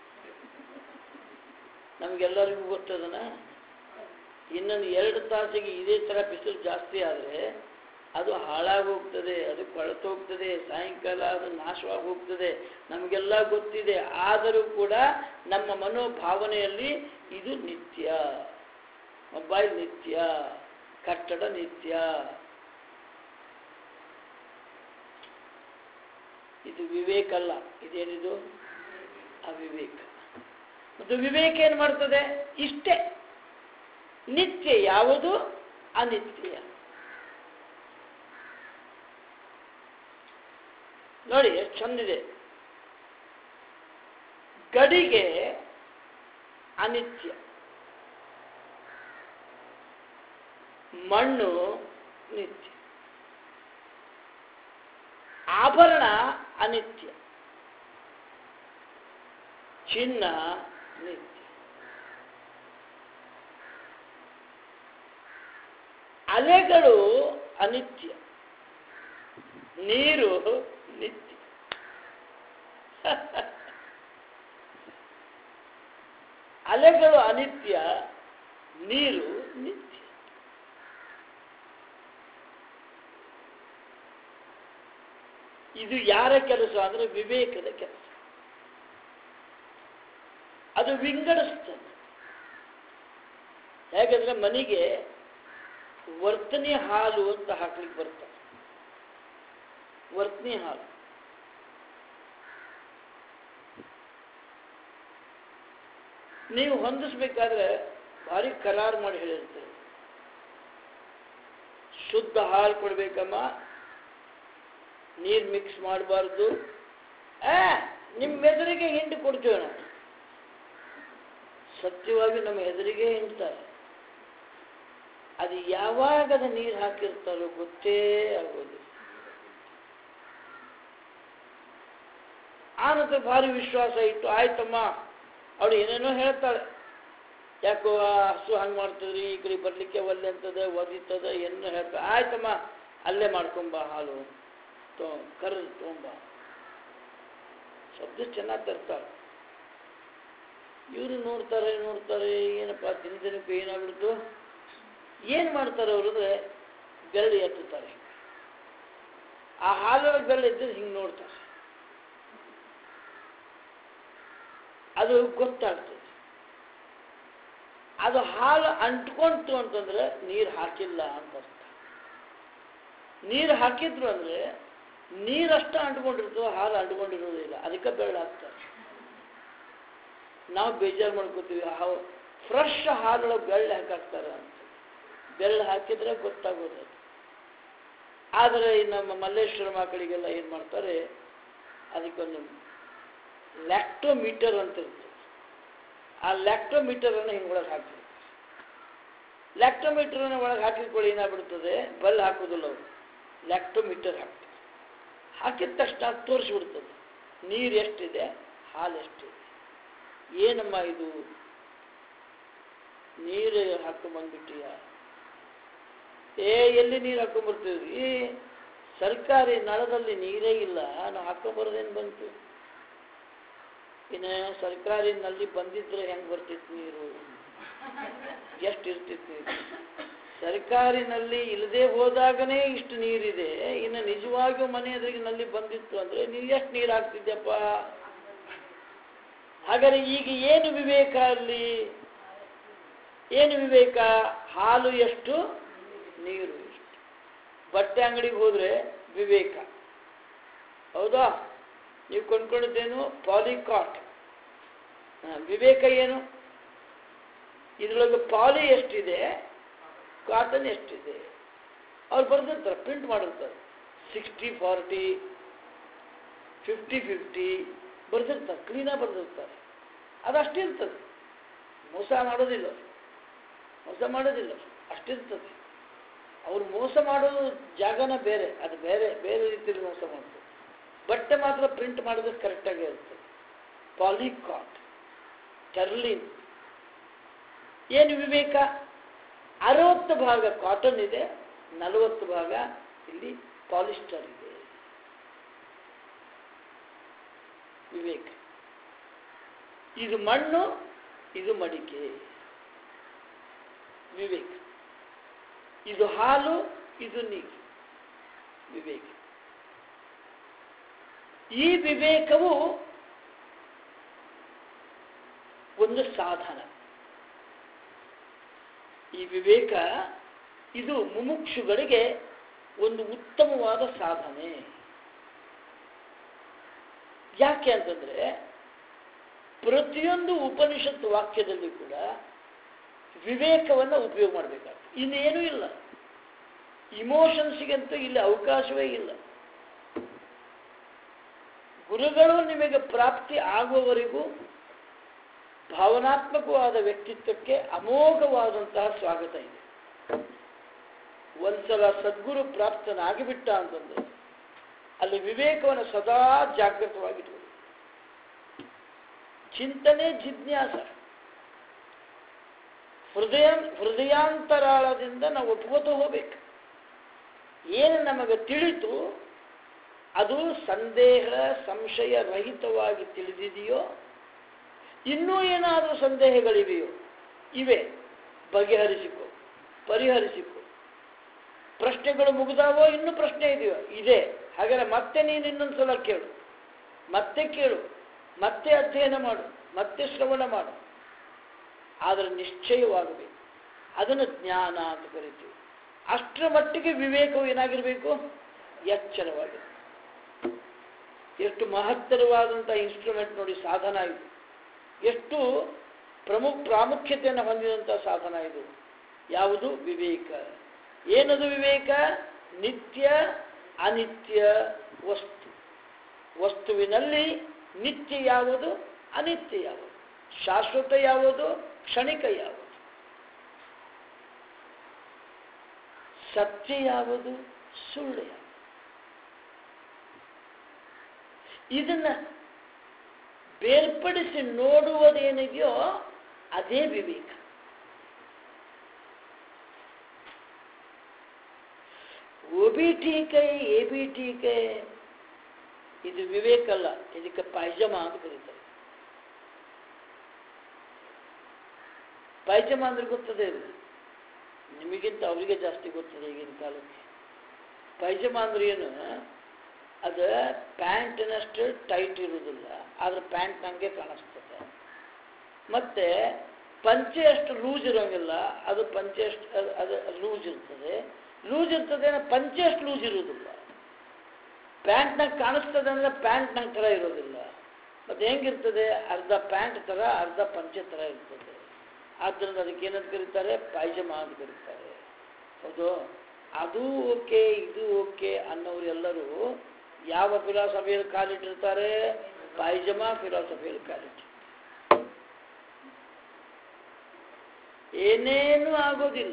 Speaker 1: ನಮಗೆಲ್ಲರಿಗೂ ಗೊತ್ತದನ. ಇನ್ನೊಂದು 2 ತಾಸಿಗೆ ಇದೇ ಥರ ಬಿಸಿಲು ಜಾಸ್ತಿ ಆದರೆ ಅದು ಹಾಳಾಗೋಗ್ತದೆ, ಅದು ಕೊಳೆತೋಗ್ತದೆ, ಸಾಯಂಕಾಲ ಅದು ನಾಶವಾಗಿ ಹೋಗ್ತದೆ, ನಮಗೆಲ್ಲ ಗೊತ್ತಿದೆ. ಆದರೂ ಕೂಡ ನಮ್ಮ ಮನೋಭಾವನೆಯಲ್ಲಿ ಇದು ನಿತ್ಯ, ಮೊಬೈಲ್ ನಿತ್ಯ, ಕಟ್ಟಡ ನಿತ್ಯ. ಇದು ವಿವೇಕ ಅಲ್ಲ. ಇದೇನಿದು? ಅವಿವೇಕ. ಮತ್ತು ವಿವೇಕ ಏನು ಮಾಡ್ತದೆ? ಇಷ್ಟೇ, ನಿತ್ಯ ಯಾವುದು, ಅನಿತ್ಯ. ನೋಡಿ ಎಷ್ಟು ಚಂದಿದೆ. ಗಡಿಗೆ ಅನಿತ್ಯ, ಮಣ್ಣು ನಿತ್ಯ, ಆಭರಣ ಅನಿತ್ಯ, ಚಿನ್ನ ನಿತ್ಯ. ಅಲೆಗಳು ಅನಿತ್ಯ, ನೀರು ನಿತ್ಯ. ಅಲೆಗಳು ಅನಿತ್ಯ, ನೀರು ನಿತ್ಯ. ಇದು ಯಾರ ಕೆಲಸ ಅಂದ್ರೆ ವಿವೇಕದ ಕೆಲಸ. ಅದು ವಿಂಗಡಿಸ್ತದೆ. ಹೇಗಂದ್ರೆ ಮನೆಗೆ ವರ್ತನೆ ಹಾಲು ಅಂತ ಹಾಕ್ಲಿಕ್ಕೆ ಬರ್ತದೆ. ವರ್ತನೆ ಹಾಲು ನೀವು ಹೊಂದಿಸ್ಬೇಕಾದ್ರೆ ಭಾರಿ ಕರಾರು ಮಾಡಿ ಹೇಳಿರ್ತೀರಿ. ಶುದ್ಧ ಹಾಲು ಕೊಡ್ಬೇಕಮ್ಮ, ನೀರು ಮಿಕ್ಸ್ ಮಾಡಬಾರ್ದು. ನಿಮ್ಮ ಎದುರಿಗೆ ಹಿಂಡಿ ಕೊಡ್ತೀವಿ ನಾವು. ಸತ್ಯವಾಗಿ ನಮ್ಮ ಎದುರಿಗೆ ಹಿಂಡ್ತಾರೆ. ಅದು ಯಾವಾಗದ ನೀರು ಹಾಕಿರ್ತಾರೋ ಗೊತ್ತೇ ಆಗೋದಿಲ್ಲ. ಆನಂತರ ಭಾರಿ ವಿಶ್ವಾಸ ಇಟ್ಟು ಆಯ್ತಮ್ಮ, ಅವಳು ಏನೇನೋ ಹೇಳ್ತಾಳೆ. ಯಾಕೋ ಹಸು ಹಂಗೆ ಮಾಡ್ತದ್ರಿ, ಈ ಕಡೆ ಬರ್ಲಿಕ್ಕೆ ಒಲ್ಲೆ ಅಂತದ, ಒದಿತದ, ಏನೋ ಹೇಳ್ತಾಳೆ. ಆಯ್ತಮ್ಮ, ಅಲ್ಲೇ ಮಾಡ್ಕೊಂಬ ಹಾಲು ಕರೆದು ತೊಗೊಂಬ. ಶಬ್ದ ಚೆನ್ನಾಗಿ ತರ್ತಾರೆ. ಇವರು ನೋಡ್ತಾರೆ ಏನಪ್ಪ ದಿನಕ್ಕೆ ಏನಾಗ್ಬಿಡ್ತು, ಏನು ಮಾಡ್ತಾರೆ ಅವರು ಅಂದರೆ ಬೆರಳು ಎತ್ತುತ್ತಾರೆ. ಆ ಹಾಲೊಳಗೆ ಬೆರಳು ಎತ್ತಿದ್ರೆ ಹಿಂಗೆ ನೋಡ್ತಾರೆ, ಅದು ಗೊತ್ತಾಗ್ತದೆ. ಅದು ಹಾಲು ಅಂಟ್ಕೊಂತು ಅಂತಂದ್ರೆ ನೀರು ಹಾಕಿಲ್ಲ ಅಂತ ಅರ್ಥ. ನೀರು ಹಾಕಿದ್ರು ಅಂದರೆ ನೀರಷ್ಟ ಅಂಟ್ಕೊಂಡಿರ್ತದೆ, ಹಾಲು ಅಂಟ್ಕೊಂಡಿರೋದಿಲ್ಲ, ಅದಕ್ಕೆ ಬೆರಳು ಹಾಕ್ತಾರೆ. ನಾವು ಬೇಜಾರು ಮಾಡ್ಕೋತೀವಿ, ಫ್ರೆಶ್ ಹಾಲೊಳಗೆ ಬೆರಳು ಹಾಕ್ತಾರೆ ಅಂತ. ಬೆರಳು ಹಾಕಿದ್ರೆ ಗೊತ್ತಾಗೋದು. ಆದರೆ ನಮ್ಮ ಮಲ್ಲೇಶ್ವರ ಮಕ್ಕಳಿಗೆಲ್ಲ ಏನು ಮಾಡ್ತಾರೆ, ಅದಕ್ಕೊಂದು ಲ್ಯಾಕ್ಟೋಮೀಟರ್ ಅಂತ ಇರ್ತದೆ. ಆ ಲ್ಯಾಕ್ಟೋಮೀಟರನ್ನು ಹಿಂಗೆ ಒಳಗೆ ಹಾಕ್ತಾರೆ. ಲ್ಯಾಕ್ಟೋಮೀಟರನ್ನು ಒಳಗೆ ಹಾಕಿದ್ಕೊಳ್ಳಿ ಏನಾಗ್ಬಿಡ್ತದೆ, ಬಲ್ ಹಾಕೋದಿಲ್ಲ ಅವರು, ಲ್ಯಾಕ್ಟೋಮೀಟರ್ ಹಾಕ್ತಾರೆ. ಹಾಕಿದ ತಕ್ಷಣ ತೋರಿಸ್ಬಿಡ್ತದೆ ನೀರು ಎಷ್ಟಿದೆ, ಹಾಲು ಎಷ್ಟಿದೆ. ಏನಮ್ಮ ಇದು ನೀರು ಹಾಕೊಂಡ್ಬಂದ್ಬಿಟ್ಟಿಯ? ಎಲ್ಲಿ ನೀರು ಹಾಕೊಂಡ್ಬರ್ತೀವಿ? ಸರ್ಕಾರಿ ನಳದಲ್ಲಿ ನೀರೇ ಇಲ್ಲ, ನಾವು ಹಾಕೊಂಡ್ಬರೋದೇನು ಬಂತು? ಇನ್ನು ಸರ್ಕಾರಿ ನಲ್ಲಿ ಬಂದಿದ್ರೆ ಹೆಂಗೆ ಬರ್ತಿತ್ತು ನೀರು, ಎಷ್ಟು ಇರ್ತಿತ್ತು ನೀರು? ಸರ್ಕಾರಿ ನಲ್ಲಿ ಇಲ್ಲದೆ ಹೋದಾಗನೇ ಇಷ್ಟು ನೀರಿದೆ, ಇನ್ನು ನಿಜವಾಗಿಯೂ ಮನೆ ಎದುರಿಗೆ ನಲ್ಲಿ ಬಂದಿತ್ತು ಅಂದರೆ ನೀವು ಎಷ್ಟು ನೀರು ಹಾಕ್ತಿದ್ಯಪ್ಪ? ಹಾಗಾದರೆ ಈಗ ಏನು ವಿವೇಕ ಅಲ್ಲಿ? ಏನು ವಿವೇಕ? ಹಾಲು ಎಷ್ಟು, ನೀರು ಎಷ್ಟು. ಬಟ್ಟೆ ಅಂಗಡಿಗೆ ಹೋದರೆ ವಿವೇಕ, ಹೌದಾ? ನೀವು ಕೊಂಡ್ಕೊಂಡಿದ್ದೇನು? ಪಾಲಿಕಾಟ್. ವಿವೇಕ ಏನು? ಇದರೊಳಗೆ ಪಾಲಿ ಎಷ್ಟಿದೆ, ಕಾಟನ್ ಎಷ್ಟಿದೆ ಅವ್ರು ಬರೆದಿರ್ತಾರೆ, ಪ್ರಿಂಟ್ ಮಾಡಿರ್ತಾರೆ. 60-40, 50-50 ಬರೆದಿರ್ತಾರೆ, ಕ್ಲೀನಾಗಿ ಬರೆದಿರ್ತಾರೆ. ಅದಷ್ಟಿರ್ತದೆ, ಮೋಸ ಮಾಡೋದಿಲ್ಲ, ಅಷ್ಟಿರ್ತದೆ. ಅವ್ರು ಮೋಸ ಮಾಡೋದು ಜಾಗನ ಬೇರೆ, ಅದು ಬೇರೆ ರೀತಿಯಲ್ಲಿ ಮೋಸ ಮಾಡ್ತಾರೆ. ಬಟ್ಟೆ ಮಾತ್ರ ಪ್ರಿಂಟ್ ಮಾಡಿದ್ರೆ ಕರೆಕ್ಟಾಗಿ ಇರ್ತದೆ. ಪಾಲಿಕಾಟ್, ಟರ್ಲಿನ್. ಏನು ವಿವೇಕ? 60 ಭಾಗ ಕಾಟನ್ ಇದೆ, 40 ಭಾಗ ಇಲ್ಲಿ ಪಾಲಿಸ್ಟರ್ ಇದೆ. ವಿವೇಕ. ಇದು ಮಣ್ಣು, ಇದು ಮಡಿಕೆ. ವಿವೇಕ. ಇದು ಹಾಲು, ಇದು ನೀರು. ವಿವೇಕ. ಈ ವಿವೇಕವು ಒಂದು ಸಾಧನ. ಈ ವಿವೇಕ ಇದು ಮುಮುಕ್ಷುಗಳಿಗೆ ಒಂದು ಉತ್ತಮವಾದ ಸಾಧನೆ. ಯಾಕೆ ಅಂತಂದ್ರೆ ಪ್ರತಿಯೊಂದು ಉಪನಿಷತ್ ವಾಕ್ಯದಲ್ಲಿ ಕೂಡ ವಿವೇಕವನ್ನು ಉಪಯೋಗ ಮಾಡಬೇಕಾಗ್ತದೆ. ಇನ್ನೇನೂ ಇಲ್ಲ. ಇಮೋಷನ್ಸ್ಗಂತೂ ಇಲ್ಲಿ ಅವಕಾಶವೇ ಇಲ್ಲ. ಗುರುಗಳು ನಿಮಗೆ ಪ್ರಾಪ್ತಿ ಆಗುವವರೆಗೂ ಭಾವನಾತ್ಮಕವಾದ ವ್ಯಕ್ತಿತ್ವಕ್ಕೆ ಅಮೋಘವಾದಂತಹ ಸ್ವಾಗತ ಇದೆ. ಒಂದ್ಸಲ ಸದ್ಗುರು ಪ್ರಾಪ್ತನಾಗಿಬಿಟ್ಟ ಅಂತಂದ್ರೆ ಅಲ್ಲಿ ವಿವೇಕವನ್ನು ಸದಾ ಜಾಗೃತವಾಗಿಟ್ಕೊಳ್ಳಿ. ಚಿಂತನೆ, ಜಿಜ್ಞಾಸ, ಹೃದಯಾಂತರಾಳದಿಂದ ನಾವು ಒಪ್ಕೋತ ಹೋಗ್ಬೇಕು. ಏನು ನಮಗೆ ತಿಳಿತು ಅದು ಸಂದೇಹ ಸಂಶಯ ರಹಿತವಾಗಿ ತಿಳಿದಿದೆಯೋ, ಇನ್ನೂ ಏನಾದರೂ ಸಂದೇಹಗಳಿವೆಯೋ, ಇವೆ ಬಗೆಹರಿಸಿಕೊ, ಪರಿಹರಿಸಿಕೊ. ಪ್ರಶ್ನೆಗಳು ಮುಗಿದಾವೋ, ಇನ್ನೂ ಪ್ರಶ್ನೆ ಇದೆಯೋ? ಇದೆ. ಹಾಗಾದರೆ ಮತ್ತೆ ನೀನು ಇನ್ನೊಂದ್ಸಲ ಕೇಳು, ಮತ್ತೆ ಕೇಳು, ಮತ್ತೆ ಅಧ್ಯಯನ ಮಾಡು, ಮತ್ತೆ ಶ್ರವಣ ಮಾಡು. ಆದರೆ ನಿಶ್ಚಯವಾಗಬೇಕು. ಅದನ್ನು ಜ್ಞಾನ ಅಂತ ಕರಿತೀವಿ. ಅಷ್ಟರ ಮಟ್ಟಿಗೆ ವಿವೇಕವು ಏನಾಗಿರಬೇಕು? ಎಚ್ಚರವಾಗಿದೆ. ಎಷ್ಟು ಮಹತ್ತರವಾದಂಥ ಇನ್ಸ್ಟ್ರೂಮೆಂಟ್ ನೋಡಿ, ಸಾಧನ ಇದು. ಎಷ್ಟು ಪ್ರಾಮುಖ್ಯತೆಯನ್ನು ಹೊಂದಿದಂಥ ಸಾಧನ ಇದು. ಯಾವುದು? ವಿವೇಕ. ಏನದು ವಿವೇಕ? ನಿತ್ಯ ಅನಿತ್ಯ ವಸ್ತು. ವಸ್ತುವಿನಲ್ಲಿ ನಿತ್ಯ ಯಾವುದು, ಅನಿತ್ಯ ಯಾವುದು, ಶಾಶ್ವತ ಯಾವುದು, ಕ್ಷಣಿಕ ಯಾವುದು, ಸತ್ಯ ಯಾವುದು, ಸುಳ್ಳು ಯಾವುದು. ಇದನ್ನ ಬೇರ್ಪಡಿಸಿ ನೋಡುವುದೇನಿದೆಯೋ ಅದೇ ವಿವೇಕ. ಒ ಬಿ ಟಿ ಕೈ, ಎ ಬಿ ಟಿ ಕೈ ಇದು ವಿವೇಕ ಅಲ್ಲ, ಇದಕ್ಕೆ ಪಾಯ್ಜಮ ಅಂತ ಕರೀತಾರೆ. ಪಾಯ್ಜಮ ಅಂದ್ರೆ ಗೊತ್ತದೆ ಇಲ್ಲ, ನಿಮಗಿಂತ ಅವರಿಗೆ ಜಾಸ್ತಿ ಗೊತ್ತದೆ ಈಗಿನ ಕಾಲಕ್ಕೆ. ಪಾಯ್ಜಮ ಅಂದ್ರೆ ಏನು, ಅದು ಪ್ಯಾಂಟಿನಷ್ಟು ಟೈಟ್ ಇರುವುದಿಲ್ಲ, ಆದ್ರೆ ಪ್ಯಾಂಟ್ ನಂಗೆ ಕಾಣಿಸ್ತದೆ. ಮತ್ತೆ ಪಂಚೆ ಅಷ್ಟು ಲೂಸ್ ಇರೋಂಗಿಲ್ಲ, ಅದು ಪಂಚೆ ಅಷ್ಟು ಅದು ಲೂಸ್ ಇರ್ತದೆ. ಲೂಸ್ ಇರ್ತದೆ ಪಂಚೆ ಅಷ್ಟು ಲೂಸ್ ಇರುವುದಿಲ್ಲ. ಪ್ಯಾಂಟ್ನಾಗ ಕಾಣಿಸ್ತದೆ ಅಂದರೆ ಪ್ಯಾಂಟ್ನಾಗ ಥರ ಇರೋದಿಲ್ಲ. ಮತ್ತು ಹೆಂಗಿರ್ತದೆ, ಅರ್ಧ ಪ್ಯಾಂಟ್ ಥರ ಅರ್ಧ ಪಂಚೆ ಥರ ಇರ್ತದೆ. ಆದ್ದರಿಂದ ಅದಕ್ಕೆ ಏನಂತ ಕರೀತಾರೆ, ಪಾಯ್ಜಮ ಅಂತ ಕರೀತಾರೆ. ಹೌದು, ಅದು ಓಕೆ ಇದು ಓಕೆ ಅನ್ನೋರೆಲ್ಲರೂ ಯಾವ ಫಿಲಾಸಫಿಯಲ್ಲಿ ಕಾಲಿಟ್ಟಿರ್ತಾರೆ, ಪಾಯ್ಜಮ ಫಿಲಾಸಫಿಯಲ್ಲಿ ಕಾಲಿಟ್ಟಿರ್ತಾರೆ. ಏನೇನೂ ಆಗೋದಿಲ್ಲ,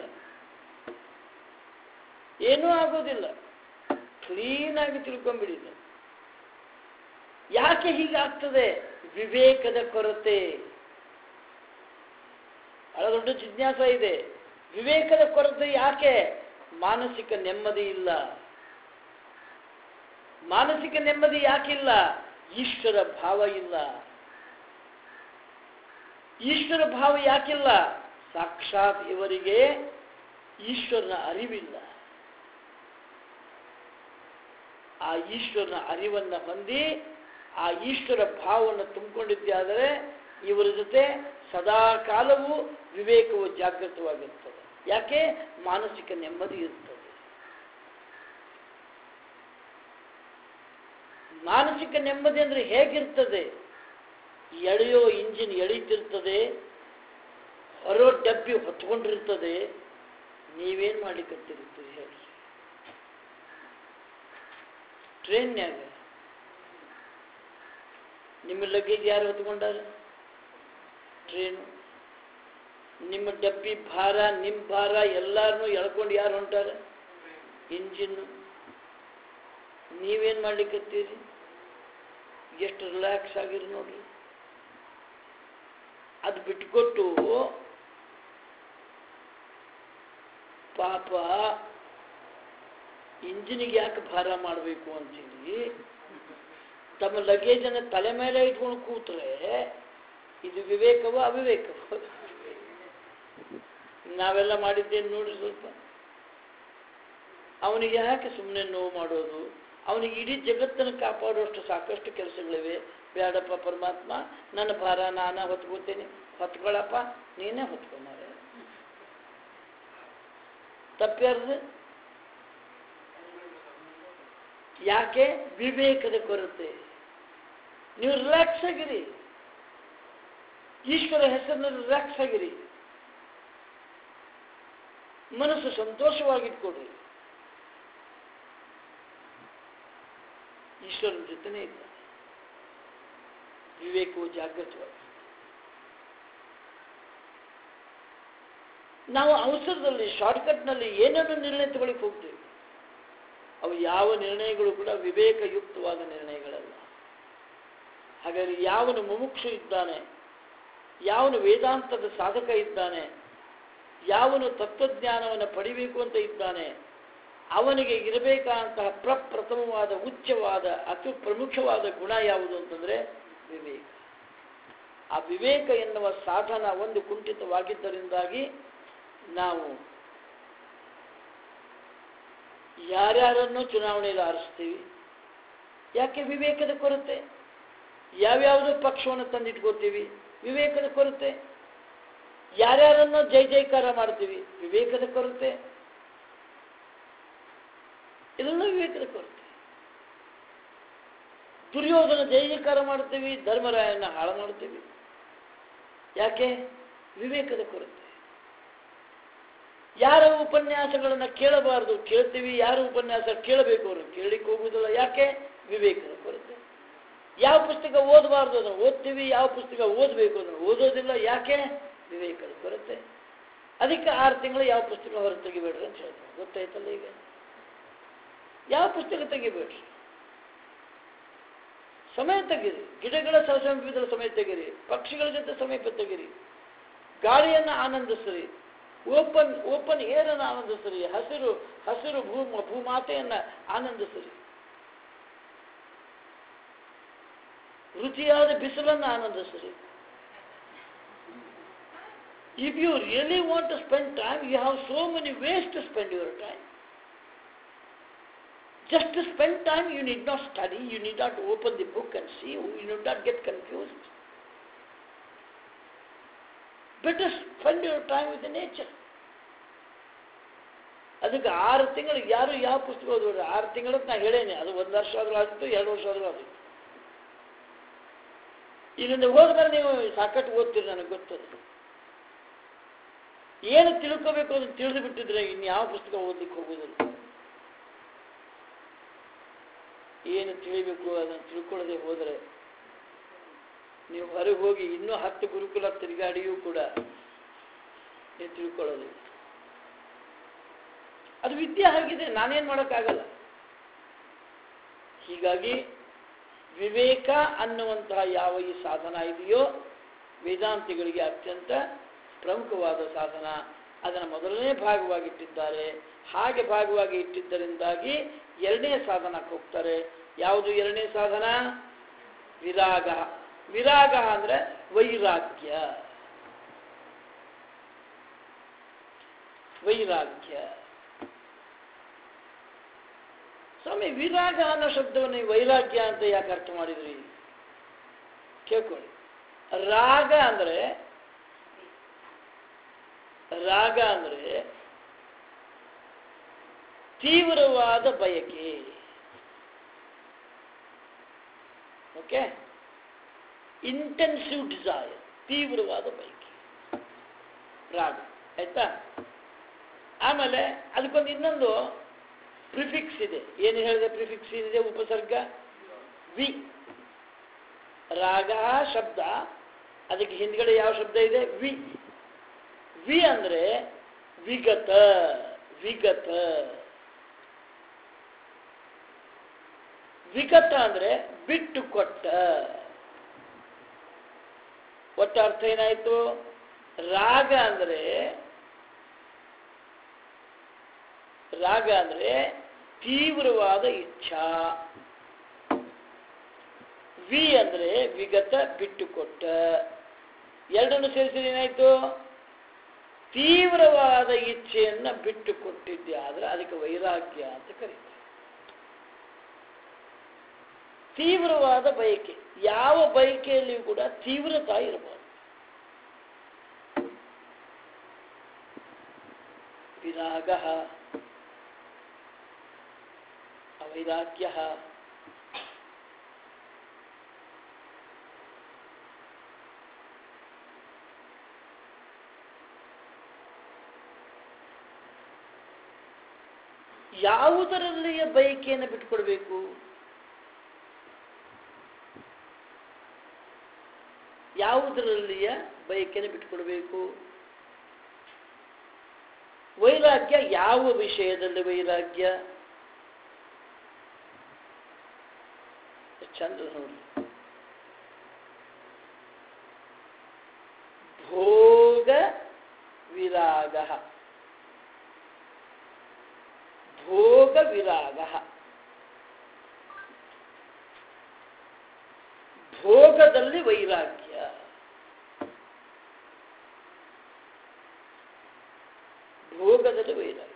Speaker 1: ಏನೂ ಆಗೋದಿಲ್ಲ, ಕ್ಲೀನಾಗಿ ತಿಳ್ಕೊಂಡ್ಬಿಡಿದೆ. ಯಾಕೆ ಹೀಗಾಗ್ತದೆ? ವಿವೇಕದ ಕೊರತೆ. ಬಹಳ ದೊಡ್ಡ ಜಿಜ್ಞಾಸ ಇದೆ. ವಿವೇಕದ ಕೊರತೆ ಯಾಕೆ? ಮಾನಸಿಕ ನೆಮ್ಮದಿ ಇಲ್ಲ. ಮಾನಸಿಕ ನೆಮ್ಮದಿ ಯಾಕಿಲ್ಲ? ಈಶ್ವರ ಭಾವ ಇಲ್ಲ. ಈಶ್ವರ ಭಾವ ಯಾಕಿಲ್ಲ? ಸಾಕ್ಷಾತ್ ಇವರಿಗೆ ಈಶ್ವರನ ಅರಿವಿಲ್ಲ. ಆ ಈಶ್ವರನ ಅರಿವನ್ನು ಹೊಂದಿ ಆ ಈಶ್ವರ ಭಾವವನ್ನು ತುಂಬಿಕೊಂಡಿದ್ದಾದರೆ ಇವರ ಜೊತೆ ಸದಾ ಕಾಲವೂ ವಿವೇಕವು ಜಾಗೃತವಾಗಿರ್ತದೆ. ಯಾಕೆ? ಮಾನಸಿಕ ನೆಮ್ಮದಿ ಇರ್ತದೆ. ಮಾನಸಿಕ ನೆಮ್ಮದಿ ಅಂದರೆ ಹೇಗಿರ್ತದೆ? ಎಳೆಯೋ ಇಂಜಿನ್ ಎಳೀತಿರ್ತದೆ, ಹೊರೋ ಡಬ್ಬಿ ಹೊತ್ಕೊಂಡಿರ್ತದೆ. ನೀವೇನು ಮಾಡ್ಲಿಕ್ಕಂತಿರ್ತೀರಿ ಹೇಳಿ? ಟ್ರೈನ್ಯಾಗ ನಿಮ್ಮ ಲಗೇಜ್ ಯಾರು ಹೊತ್ಕೊಂಡಾರ? ಟ್ರೈನು. ನಿಮ್ಮ ಡಬ್ಬಿ ಭಾರ, ನಿಮ್ಮ ಭಾರ ಎಲ್ಲಾರನ್ನೂ ಎಳ್ಕೊಂಡು ಯಾರು ಹೊಂಟಾರ? ಇಂಜಿನ್ನು. ನೀವೇನು ಮಾಡ್ಲಿಕ್ಕತ್ತೀರಿ? ಎಷ್ಟು ರಿಲ್ಯಾಕ್ಸ್ ಆಗಿರಿ ನೋಡ್ರಿ. ಅದು ಬಿಟ್ಕೊಟ್ಟು ಪಾಪ ಇಂಜಿನಿಗೆ ಯಾಕೆ ಭಾರ ಮಾಡಬೇಕು ಅಂತೇಳಿ ತಮ್ಮ ಲಗೇಜನ್ನು ತಲೆ ಮೇಲೆ ಇಟ್ಕೊಂಡು ಕೂತ್ರೆ ಇದು ವಿವೇಕವೋ ಅವಿವೇಕವೋ? ನಾವೆಲ್ಲ ಮಾಡಿದ್ದೇನು ನೋಡ್ರಿ ಸ್ವಲ್ಪ. ಅವನಿಗೆ ಯಾಕೆ ಸುಮ್ಮನೆ ನೋವು ಮಾಡೋದು? ಅವನಿಗೆ ಇಡೀ ಜಗತ್ತನ್ನು ಕಾಪಾಡುವಷ್ಟು ಸಾಕಷ್ಟು ಕೆಲಸಗಳಿವೆ. ಬೇಡಪ್ಪ ಪರಮಾತ್ಮ, ನನ್ನ ಭಾರ ನಾನ ಹೊತ್ಕೋತೇನೆ. ಹೊತ್ಕೊಳ್ಳಪ್ಪ, ನೀನೇ ಹೊತ್ಕೊಂಡಾರೆ. ತಪ್ಪ್ಯಾರ್ದು? ಯಾಕೆ? ವಿವೇಕದ ಕೊರತೆ. ನೀವು ರಿಲ್ಯಾಕ್ಸ್ ಆಗಿರಿ, ಈಶ್ವರ ಹೆಸರಿನಲ್ಲಿ ರಿಲ್ಯಾಕ್ಸ್ ಆಗಿರಿ, ಮನಸ್ಸು ಸಂತೋಷವಾಗಿಟ್ಕೊಡ್ರಿ. ಈಶ್ವರನ ಜೊತೆನೇ ಇದ್ದ ವಿವೇಕವು ಜಾಗೃತವಾಗಿ. ನಾವು ಅವಸರದಲ್ಲಿ ಶಾರ್ಟ್ಕಟ್ನಲ್ಲಿ ಏನೇನು ನಿರ್ಣಯ ತಗೊಳ್ಳಿಕ್ಕೆ ಹೋಗ್ತೇವೆ. ಅವು ಯಾವ ನಿರ್ಣಯಗಳು ಕೂಡ ವಿವೇಕಯುಕ್ತವಾದ ನಿರ್ಣಯಗಳಲ್ಲ. ಹಾಗಾಗಿ ಯಾವನು ಮುಮುಕ್ಷು ಇದ್ದಾನೆ, ಯಾವನು ವೇದಾಂತದ ಸಾಧಕ ಇದ್ದಾನೆ, ಯಾವನು ತತ್ವಜ್ಞಾನವನ್ನು ಪಡಿಬೇಕು ಅಂತ ಇದ್ದಾನೆ, ಅವನಿಗೆ ಇರಬೇಕಾದಂತಹ ಪ್ರಪ್ರಥಮವಾದ ಉಚ್ಚವಾದ ಅತಿ ಪ್ರಮುಖವಾದ ಗುಣ ಯಾವುದು ಅಂತಂದರೆ ವಿವೇಕ. ಆ ವಿವೇಕ ಎನ್ನುವ ಸಾಧನ ಒಂದು ಕುಂಠಿತವಾಗಿದ್ದರಿಂದಾಗಿ ನಾವು ಯಾರ್ಯಾರನ್ನೂ ಚುನಾವಣೆಯಲ್ಲಿ ಆರಿಸ್ತೀವಿ. ಯಾಕೆ? ವಿವೇಕದ ಕೊರತೆ. ಯಾವ್ಯಾವುದೋ ಪಕ್ಷವನ್ನು ತಂದಿಟ್ಕೋತೀವಿ, ವಿವೇಕದ ಕೊರತೆ. ಯಾರ್ಯಾರನ್ನೋ ಜೈ ಜೈಕಾರ ಮಾಡ್ತೀವಿ, ವಿವೇಕದ ಕೊರತೆ. ಇದೆಲ್ಲ ವಿವೇಕದ ಕೊರತೆ. ದುರ್ಯೋಧನ ಜೈ ಜೈಕಾರ ಮಾಡ್ತೀವಿ, ಧರ್ಮರಾಯನ ಹಾಳು ಮಾಡ್ತೀವಿ. ಯಾಕೆ? ವಿವೇಕದ ಕೊರತೆ. ಯಾರ ಉಪನ್ಯಾಸಗಳನ್ನು ಕೇಳಬಾರದು ಕೇಳ್ತೀವಿ, ಯಾರ ಉಪನ್ಯಾಸ ಕೇಳಬೇಕು ಅವರು ಕೇಳಲಿಕ್ಕೆ ಹೋಗುವುದಿಲ್ಲ. ಯಾಕೆ? ವಿವೇಕದ ಕೊರತೆ. ಯಾವ ಪುಸ್ತಕ ಓದಬಾರ್ದು ಅದನ್ನು ಓದ್ತೀವಿ, ಯಾವ ಪುಸ್ತಕ ಓದಬೇಕು ಅದನ್ನು ಓದೋದಿಲ್ಲ. ಯಾಕೆ? ವಿವೇಕದ ಕೊರತೆ. ಅದಕ್ಕೆ 6 ತಿಂಗಳು ಯಾವ ಪುಸ್ತಕ ಹೊರ ತೆಗಿಬೇಡ್ರಿ ಅಂತ ಹೇಳ್ತಾರೆ. ಗೊತ್ತಾಯ್ತಲ್ಲ? ಈಗ ಯಾವ ಪುಸ್ತಕ ತೆಗಿಬೇಡ್ರಿ, ಸಮಯ ತೆಗೀರಿ. ಗಿಡಗಳ ಸಮೀಪದ ಸಮಯ ತೆಗೀರಿ, ಪಕ್ಷಿಗಳ ಜೊತೆ ಸಮೀಪ ತೆಗೀರಿ, ಗಾಳಿಯನ್ನು ಆನಂದಿಸ್ರಿ, ಓಪನ್ ಏರ್ ಅನ್ನು ಆನಂದಿಸ್ರಿ, ಹಸಿರು ಭೂಮಾತೆಯನ್ನು ಆನಂದಿಸ್ರಿ. ರುಚಿಯಾದ ಬಿಸಿಲನ್ನು ಆನಂದಿಸ್ರಿ. If you really want to spend time, you have so many ways to spend your time. Just to spend time, you need not study, you need not open the book and see, you need not get confused. Better spend your time with the nature. ಅದಕ್ಕೆ 6 ತಿಂಗಳಿಗೆ ಯಾರು ಯಾವ ಪುಸ್ತಕ ಓದೋರು? 6 ತಿಂಗಳಿಗೆ ನಾನು ಹೇಳೇನೆ, ಅದು 1 ವರ್ಷ ಆದರೂ ಆಗಿತ್ತು, 2 ವರ್ಷ ಆದರೂ ಆಗಿತ್ತು. ಇಲ್ಲಿಂದ ಹೋದ್ಮೇಲೆ ನೀವು ಸಾಕಷ್ಟು ಓದ್ತೀರಿ, ನನಗೆ ಗೊತ್ತದೆ. ಏನು ತಿಳ್ಕೋಬೇಕು ಅದನ್ನು ತಿಳಿದು ಬಿಟ್ಟಿದ್ರೆ ಇನ್ಯಾವ ಪುಸ್ತಕ ಓದಲಿಕ್ಕೆ ಹೋಗೋದಿಲ್ಲ. ಏನು ತಿಳಿಬೇಕು ಅದನ್ನು ತಿಳ್ಕೊಳ್ಳದೆ ಹೋದರೆ ನೀವು ಹೊರಗೆ ಹೋಗಿ ಇನ್ನೂ 10 ಗುರುಕುಲ ತಿರುಗಾಡಿಯೂ ಕೂಡ ನೀವು ತಿಳ್ಕೊಳ್ಳೋದಿಲ್ಲ. ಅದು ವಿದ್ಯೆ ಆಗಿದೆ, ನಾನೇನು ಮಾಡೋಕ್ಕಾಗಲ್ಲ. ಹೀಗಾಗಿ ವಿವೇಕ ಅನ್ನುವಂತಹ ಯಾವ ಈ ಸಾಧನ ಇದೆಯೋ ವೇದಾಂತಿಗಳಿಗೆ ಅತ್ಯಂತ ಪ್ರಮುಖವಾದ ಸಾಧನ, ಅದನ್ನು ಮೊದಲನೇ ಭಾಗವಾಗಿ ಇಟ್ಟಿದ್ದಾರೆ. ಹಾಗೆ ಭಾಗವಾಗಿ ಇಟ್ಟಿದ್ದರಿಂದಾಗಿ 2ನೇ ಸಾಧನಕ್ಕೆ ಹೋಗ್ತಾರೆ. ಯಾವುದು 2ನೇ ಸಾಧನ? ವಿರಾಗ. ವಿರಾಗ ಅಂದರೆ ವೈರಾಗ್ಯ. ವೈರಾಗ್ಯ. ಸ್ವಾಮಿ, ವಿರಾಗ ಅನ್ನೋ ಶಬ್ದವನ್ನು ವೈರಾಗ್ಯ ಅಂತ ಯಾಕೆ ಅರ್ಥ ಮಾಡಿದ್ರಿ? ಕೇಳ್ಕೊಳ್ಳಿ. ರಾಗ ಅಂದರೆ ತೀವ್ರವಾದ ಬಯಕೆ. ಓಕೆ, ಇಂಟೆನ್ಸಿವ್ ಡಿಸೈರ್, ತೀವ್ರವಾದ ಬಯಕೆ, ರಾಗ. ಆಯ್ತಾ? ಆಮೇಲೆ ಅದಕ್ಕೊಂದು ಇನ್ನೊಂದು ಪ್ರಿಫಿಕ್ಸ್ ಇದೆ. ಏನು ಹೇಳಿದೆ? ಪ್ರಿಫಿಕ್ಸ್ ಇದೆ, ಉಪಸರ್ಗ ವಿ. ರಾಗ ಶಬ್ದ, ಅದಕ್ಕೆ ಹಿಂದ್ಗಡೆ ಯಾವ ಶಬ್ದ ಇದೆ? ವಿ. ವಿ ಅಂದರೆ ವಿಗತ. ವಿಗತ ವಿಗತ ಅಂದರೆ ಬಿಟ್ಟು ಕೊಟ್ಟ. ಒಟ್ಟ ಅರ್ಥ ಏನಾಯಿತು? ರಾಗ ಅಂದರೆ ತೀವ್ರವಾದ ಇಚ್ಛಾ. ವಿ ಅಂದರೆ ವಿಗತ, ಬಿಟ್ಟುಕೊಟ್ಟ. ಎರಡನ್ನು ಸೇರಿಸಿದ್ರೆ ಏನಾಯಿತು? ತೀವ್ರವಾದ ಇಚ್ಛೆಯನ್ನು ಬಿಟ್ಟು ಕೊಟ್ಟಿದ್ದೆ. ಆದರೆ ಅದಕ್ಕೆ ವೈರಾಗ್ಯ ಅಂತ ಕರೀತಾರೆ. ತೀವ್ರವಾದ ಬಯಕೆ, ಯಾವ ಬಯಕೆಯಲ್ಲಿಯೂ ಕೂಡ ತೀವ್ರತಾ ಇರಬಹುದು. ವಿರಾಗ ಅವೈರಾಗ್ಯ. ಯಾವುದರಲ್ಲಿಯ ಬಯಕೆಯನ್ನು ಬಿಟ್ಟುಕೊಡ್ಬೇಕು? ಯಾವುದರಲ್ಲಿಯ ಬಯಕೆಯನ್ನು ಬಿಟ್ಟುಕೊಡ್ಬೇಕು? ವೈರಾಗ್ಯ. ಯಾವ ವಿಷಯದಲ್ಲಿ ವೈರಾಗ್ಯ? ಚಂದ ನೋಡಿ. ಭೋಗ ವಿರಾಗ. ಭೋಗ ವಿರಾಗ. ಭೋಗದಲ್ಲಿ ವೈರಾಗ್ಯ. ಭೋಗದಲ್ಲಿ ವೈರಾಗ್ಯ.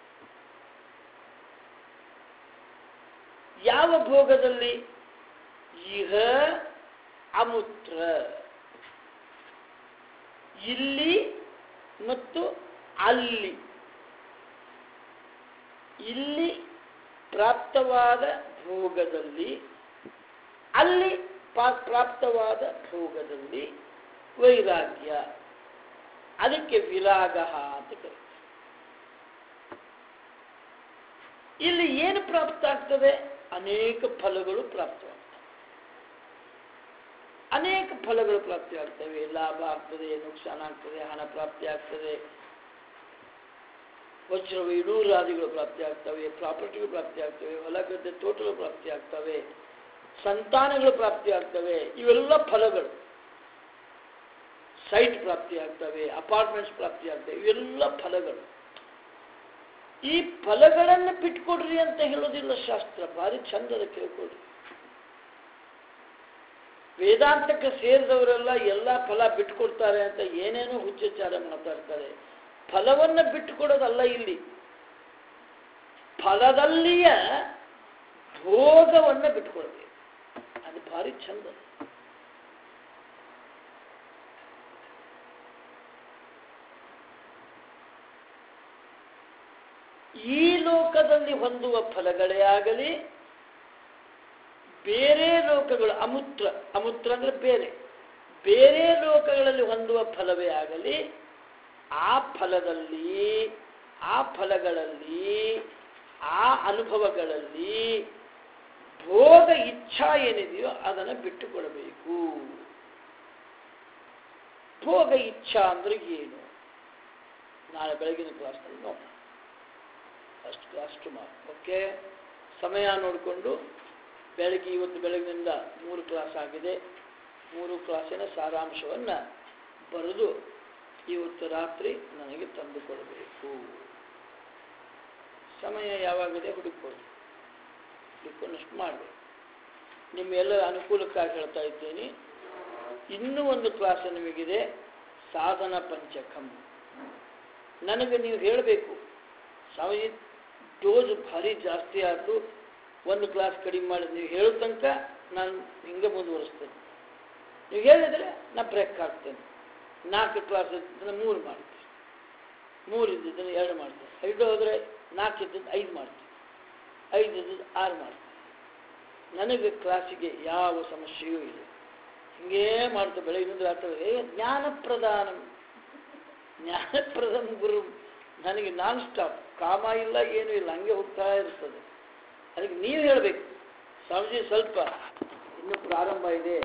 Speaker 1: ಯಾವ ಭೋಗದಲ್ಲಿ? ಇಹ ಅಮೂತ್ರ. ಇಲ್ಲಿ ಮತ್ತು ಅಲ್ಲಿ. ಇಲ್ಲಿ ಪ್ರಾಪ್ತವಾದ ಭೋಗದಲ್ಲಿ, ಅಲ್ಲಿ ಪ್ರಾಪ್ತವಾದ ಭೋಗದಲ್ಲಿ ವೈರಾಗ್ಯ. ಅದಕ್ಕೆ ವಿರಾಗ ಅಂತ ಕರೀತಾರೆ. ಇಲ್ಲಿ ಏನು ಪ್ರಾಪ್ತ ಆಗ್ತದೆ? ಅನೇಕ ಫಲಗಳು ಪ್ರಾಪ್ತವಾಗ್ತವೆ. ಅನೇಕ ಫಲಗಳು ಪ್ರಾಪ್ತಿಯಾಗ್ತವೆ. ಲಾಭ ಆಗ್ತದೆ, ನುಕ್ಸಾನ ಆಗ್ತದೆ, ಹಣ ಪ್ರಾಪ್ತಿ ಆಗ್ತದೆ, ವಜ್ರ ವೈಡೂರಾದಿಗಳು ಪ್ರಾಪ್ತಿ ಆಗ್ತವೆ, ಪ್ರಾಪರ್ಟಿಗಳು ಪ್ರಾಪ್ತಿ ಆಗ್ತವೆ, ಹೊಲ ಗದ್ದೆ ತೋಟಗಳು ಪ್ರಾಪ್ತಿ ಆಗ್ತವೆ, ಸಂತಾನಗಳು ಪ್ರಾಪ್ತಿ ಆಗ್ತವೆ. ಇವೆಲ್ಲ ಫಲಗಳು. ಸೈಟ್ ಪ್ರಾಪ್ತಿ ಆಗ್ತವೆ, ಅಪಾರ್ಟ್ಮೆಂಟ್ಸ್ ಪ್ರಾಪ್ತಿ ಆಗ್ತವೆ. ಇವೆಲ್ಲ ಫಲಗಳು. ಈ ಫಲಗಳನ್ನು ಬಿಟ್ಕೊಡ್ರಿ ಅಂತ ಹೇಳೋದಿಲ್ಲ ಶಾಸ್ತ್ರ. ಭಾರಿ ಚಂದದ ಕೇಳ್ಕೊಡ್ರಿ. ವೇದಾಂತಕ್ಕೆ ಸೇರಿದವರೆಲ್ಲ ಎಲ್ಲ ಫಲ ಬಿಟ್ಟುಕೊಡ್ತಾರೆ ಅಂತ ಏನೇನೋ ಹುಚ್ಚಾಚಾರ ಮಾತಾಡ್ತಾರೆ. ಫಲವನ್ನು ಬಿಟ್ಟುಕೊಡೋದಲ್ಲ ಇಲ್ಲಿ, ಫಲದಲ್ಲಿಯ ಭೋಗವನ್ನು ಬಿಟ್ಟುಕೊಡ್ಬೇಕು. ಅದು ಭಾರಿ ಚಂದ. ಈ ಲೋಕದಲ್ಲಿ ಹೊಂದುವ ಫಲಗಳೇ ಆಗಲಿ, ಬೇರೆ ಲೋಕಗಳು ಅಮೂತ್ರ, ಅಮೂತ್ರ ಅಂದರೆ ಬೇರೆ ಬೇರೆ ಲೋಕಗಳಲ್ಲಿ ಹೊಂದುವ ಫಲವೇ ಆಗಲಿ, ಆ ಫಲದಲ್ಲಿ, ಆ ಫಲಗಳಲ್ಲಿ, ಆ ಅನುಭವಗಳಲ್ಲಿ ಭೋಗ ಇಚ್ಛಾ ಏನಿದೆಯೋ ಅದನ್ನು ಬಿಟ್ಟುಕೊಡಬೇಕು. ಭೋಗ ಇಚ್ಛಾ ಅಂದ್ರೆ ಏನು? ನಾಳೆ ಬೆಳಗಿನ ಕ್ಲಾಸ್ನಲ್ಲಿ ನೋಡೋಣ. ಅಷ್ಟು ಮಾತು. ಓಕೆ, ಸಮಯ ನೋಡಿಕೊಂಡು ಬೆಳಗ್ಗೆ ಇವತ್ತು ಬೆಳಗಿನಿಂದ 3 ಕ್ಲಾಸ್ ಆಗಿದೆ. 3 ಕ್ಲಾಸಿನ ಸಾರಾಂಶವನ್ನು ಬರೆದು ಇವತ್ತು ರಾತ್ರಿ ನನಗೆ ತಂದುಕೊಡಬೇಕು. ಸಮಯ ಯಾವಾಗಿದೆ ಹುಡುಕೊಂಡು ಅಷ್ಟು ಮಾಡಬೇಕು. ನಿಮ್ಮೆಲ್ಲರ ಅನುಕೂಲಕ್ಕಾಗಿ ಹೇಳ್ತಾ ಇದ್ದೀನಿ. ಇನ್ನೂ ಒಂದು ಕ್ಲಾಸ್ ನಿಮಗಿದೆ, ಸಾಧನ ಪಂಚಕಂ. ನನಗೆ ನೀವು ಹೇಳಬೇಕು, ಸ್ವಾಮೀಜಿ ಡೋಸ್ ಭಾರಿ ಜಾಸ್ತಿ ಆಯಿತು, ಒಂದು ಕ್ಲಾಸ್ ಕಡಿಮೆ ಮಾಡಿ ನೀವು ಹೇಳೋ ತನಕ ನಾನು ಹಿಂಗೆ ಮುಂದುವರಿಸ್ತೇನೆ. ನೀವು ಹೇಳಿದರೆ ನಾ ಬ್ರೇಕ್ ಹಾಕ್ತೇನೆ. 4 ಕ್ಲಾಸ್ ಇದ್ದಿದ್ದನ್ನು 3 ಮಾಡ್ತೀನಿ, 3 ಇದ್ದಿದ್ದನ್ನು 2 ಮಾಡ್ತೀನಿ, 5 ಹೋದರೆ 4 ಇದ್ದದ್ದು 5 ಮಾಡ್ತೀನಿ, 5 ಇದ್ದದ್ದು 6 ಮಾಡ್ತೀನಿ. ನನಗೆ ಕ್ಲಾಸಿಗೆ ಯಾವ ಸಮಸ್ಯೆಯೂ ಇಲ್ಲ. ಹಿಂಗೇ ಮಾಡ್ತೇವೆ ಬೆಳಗಿನಿಂದ ರಾತ್ರಿ. ಜ್ಞಾನಪ್ರಧಾನ ಜ್ಞಾನಪ್ರಧಾನ ಗುರು ನನಗೆ ನಾನ್ ಸ್ಟಾಪ್, ಕಾಮ ಇಲ್ಲ, ಏನೂ ಇಲ್ಲ, ಹಂಗೆ ಹೋಗ್ತಾ ಇರ್ತದೆ. ಅದಕ್ಕೆ ನೀವು ಹೇಳಬೇಕು, ಸ್ವಾಮೀಜಿ ಸ್ವಲ್ಪ ಇನ್ನೂ ಪ್ರಾರಂಭ ಇದೆ.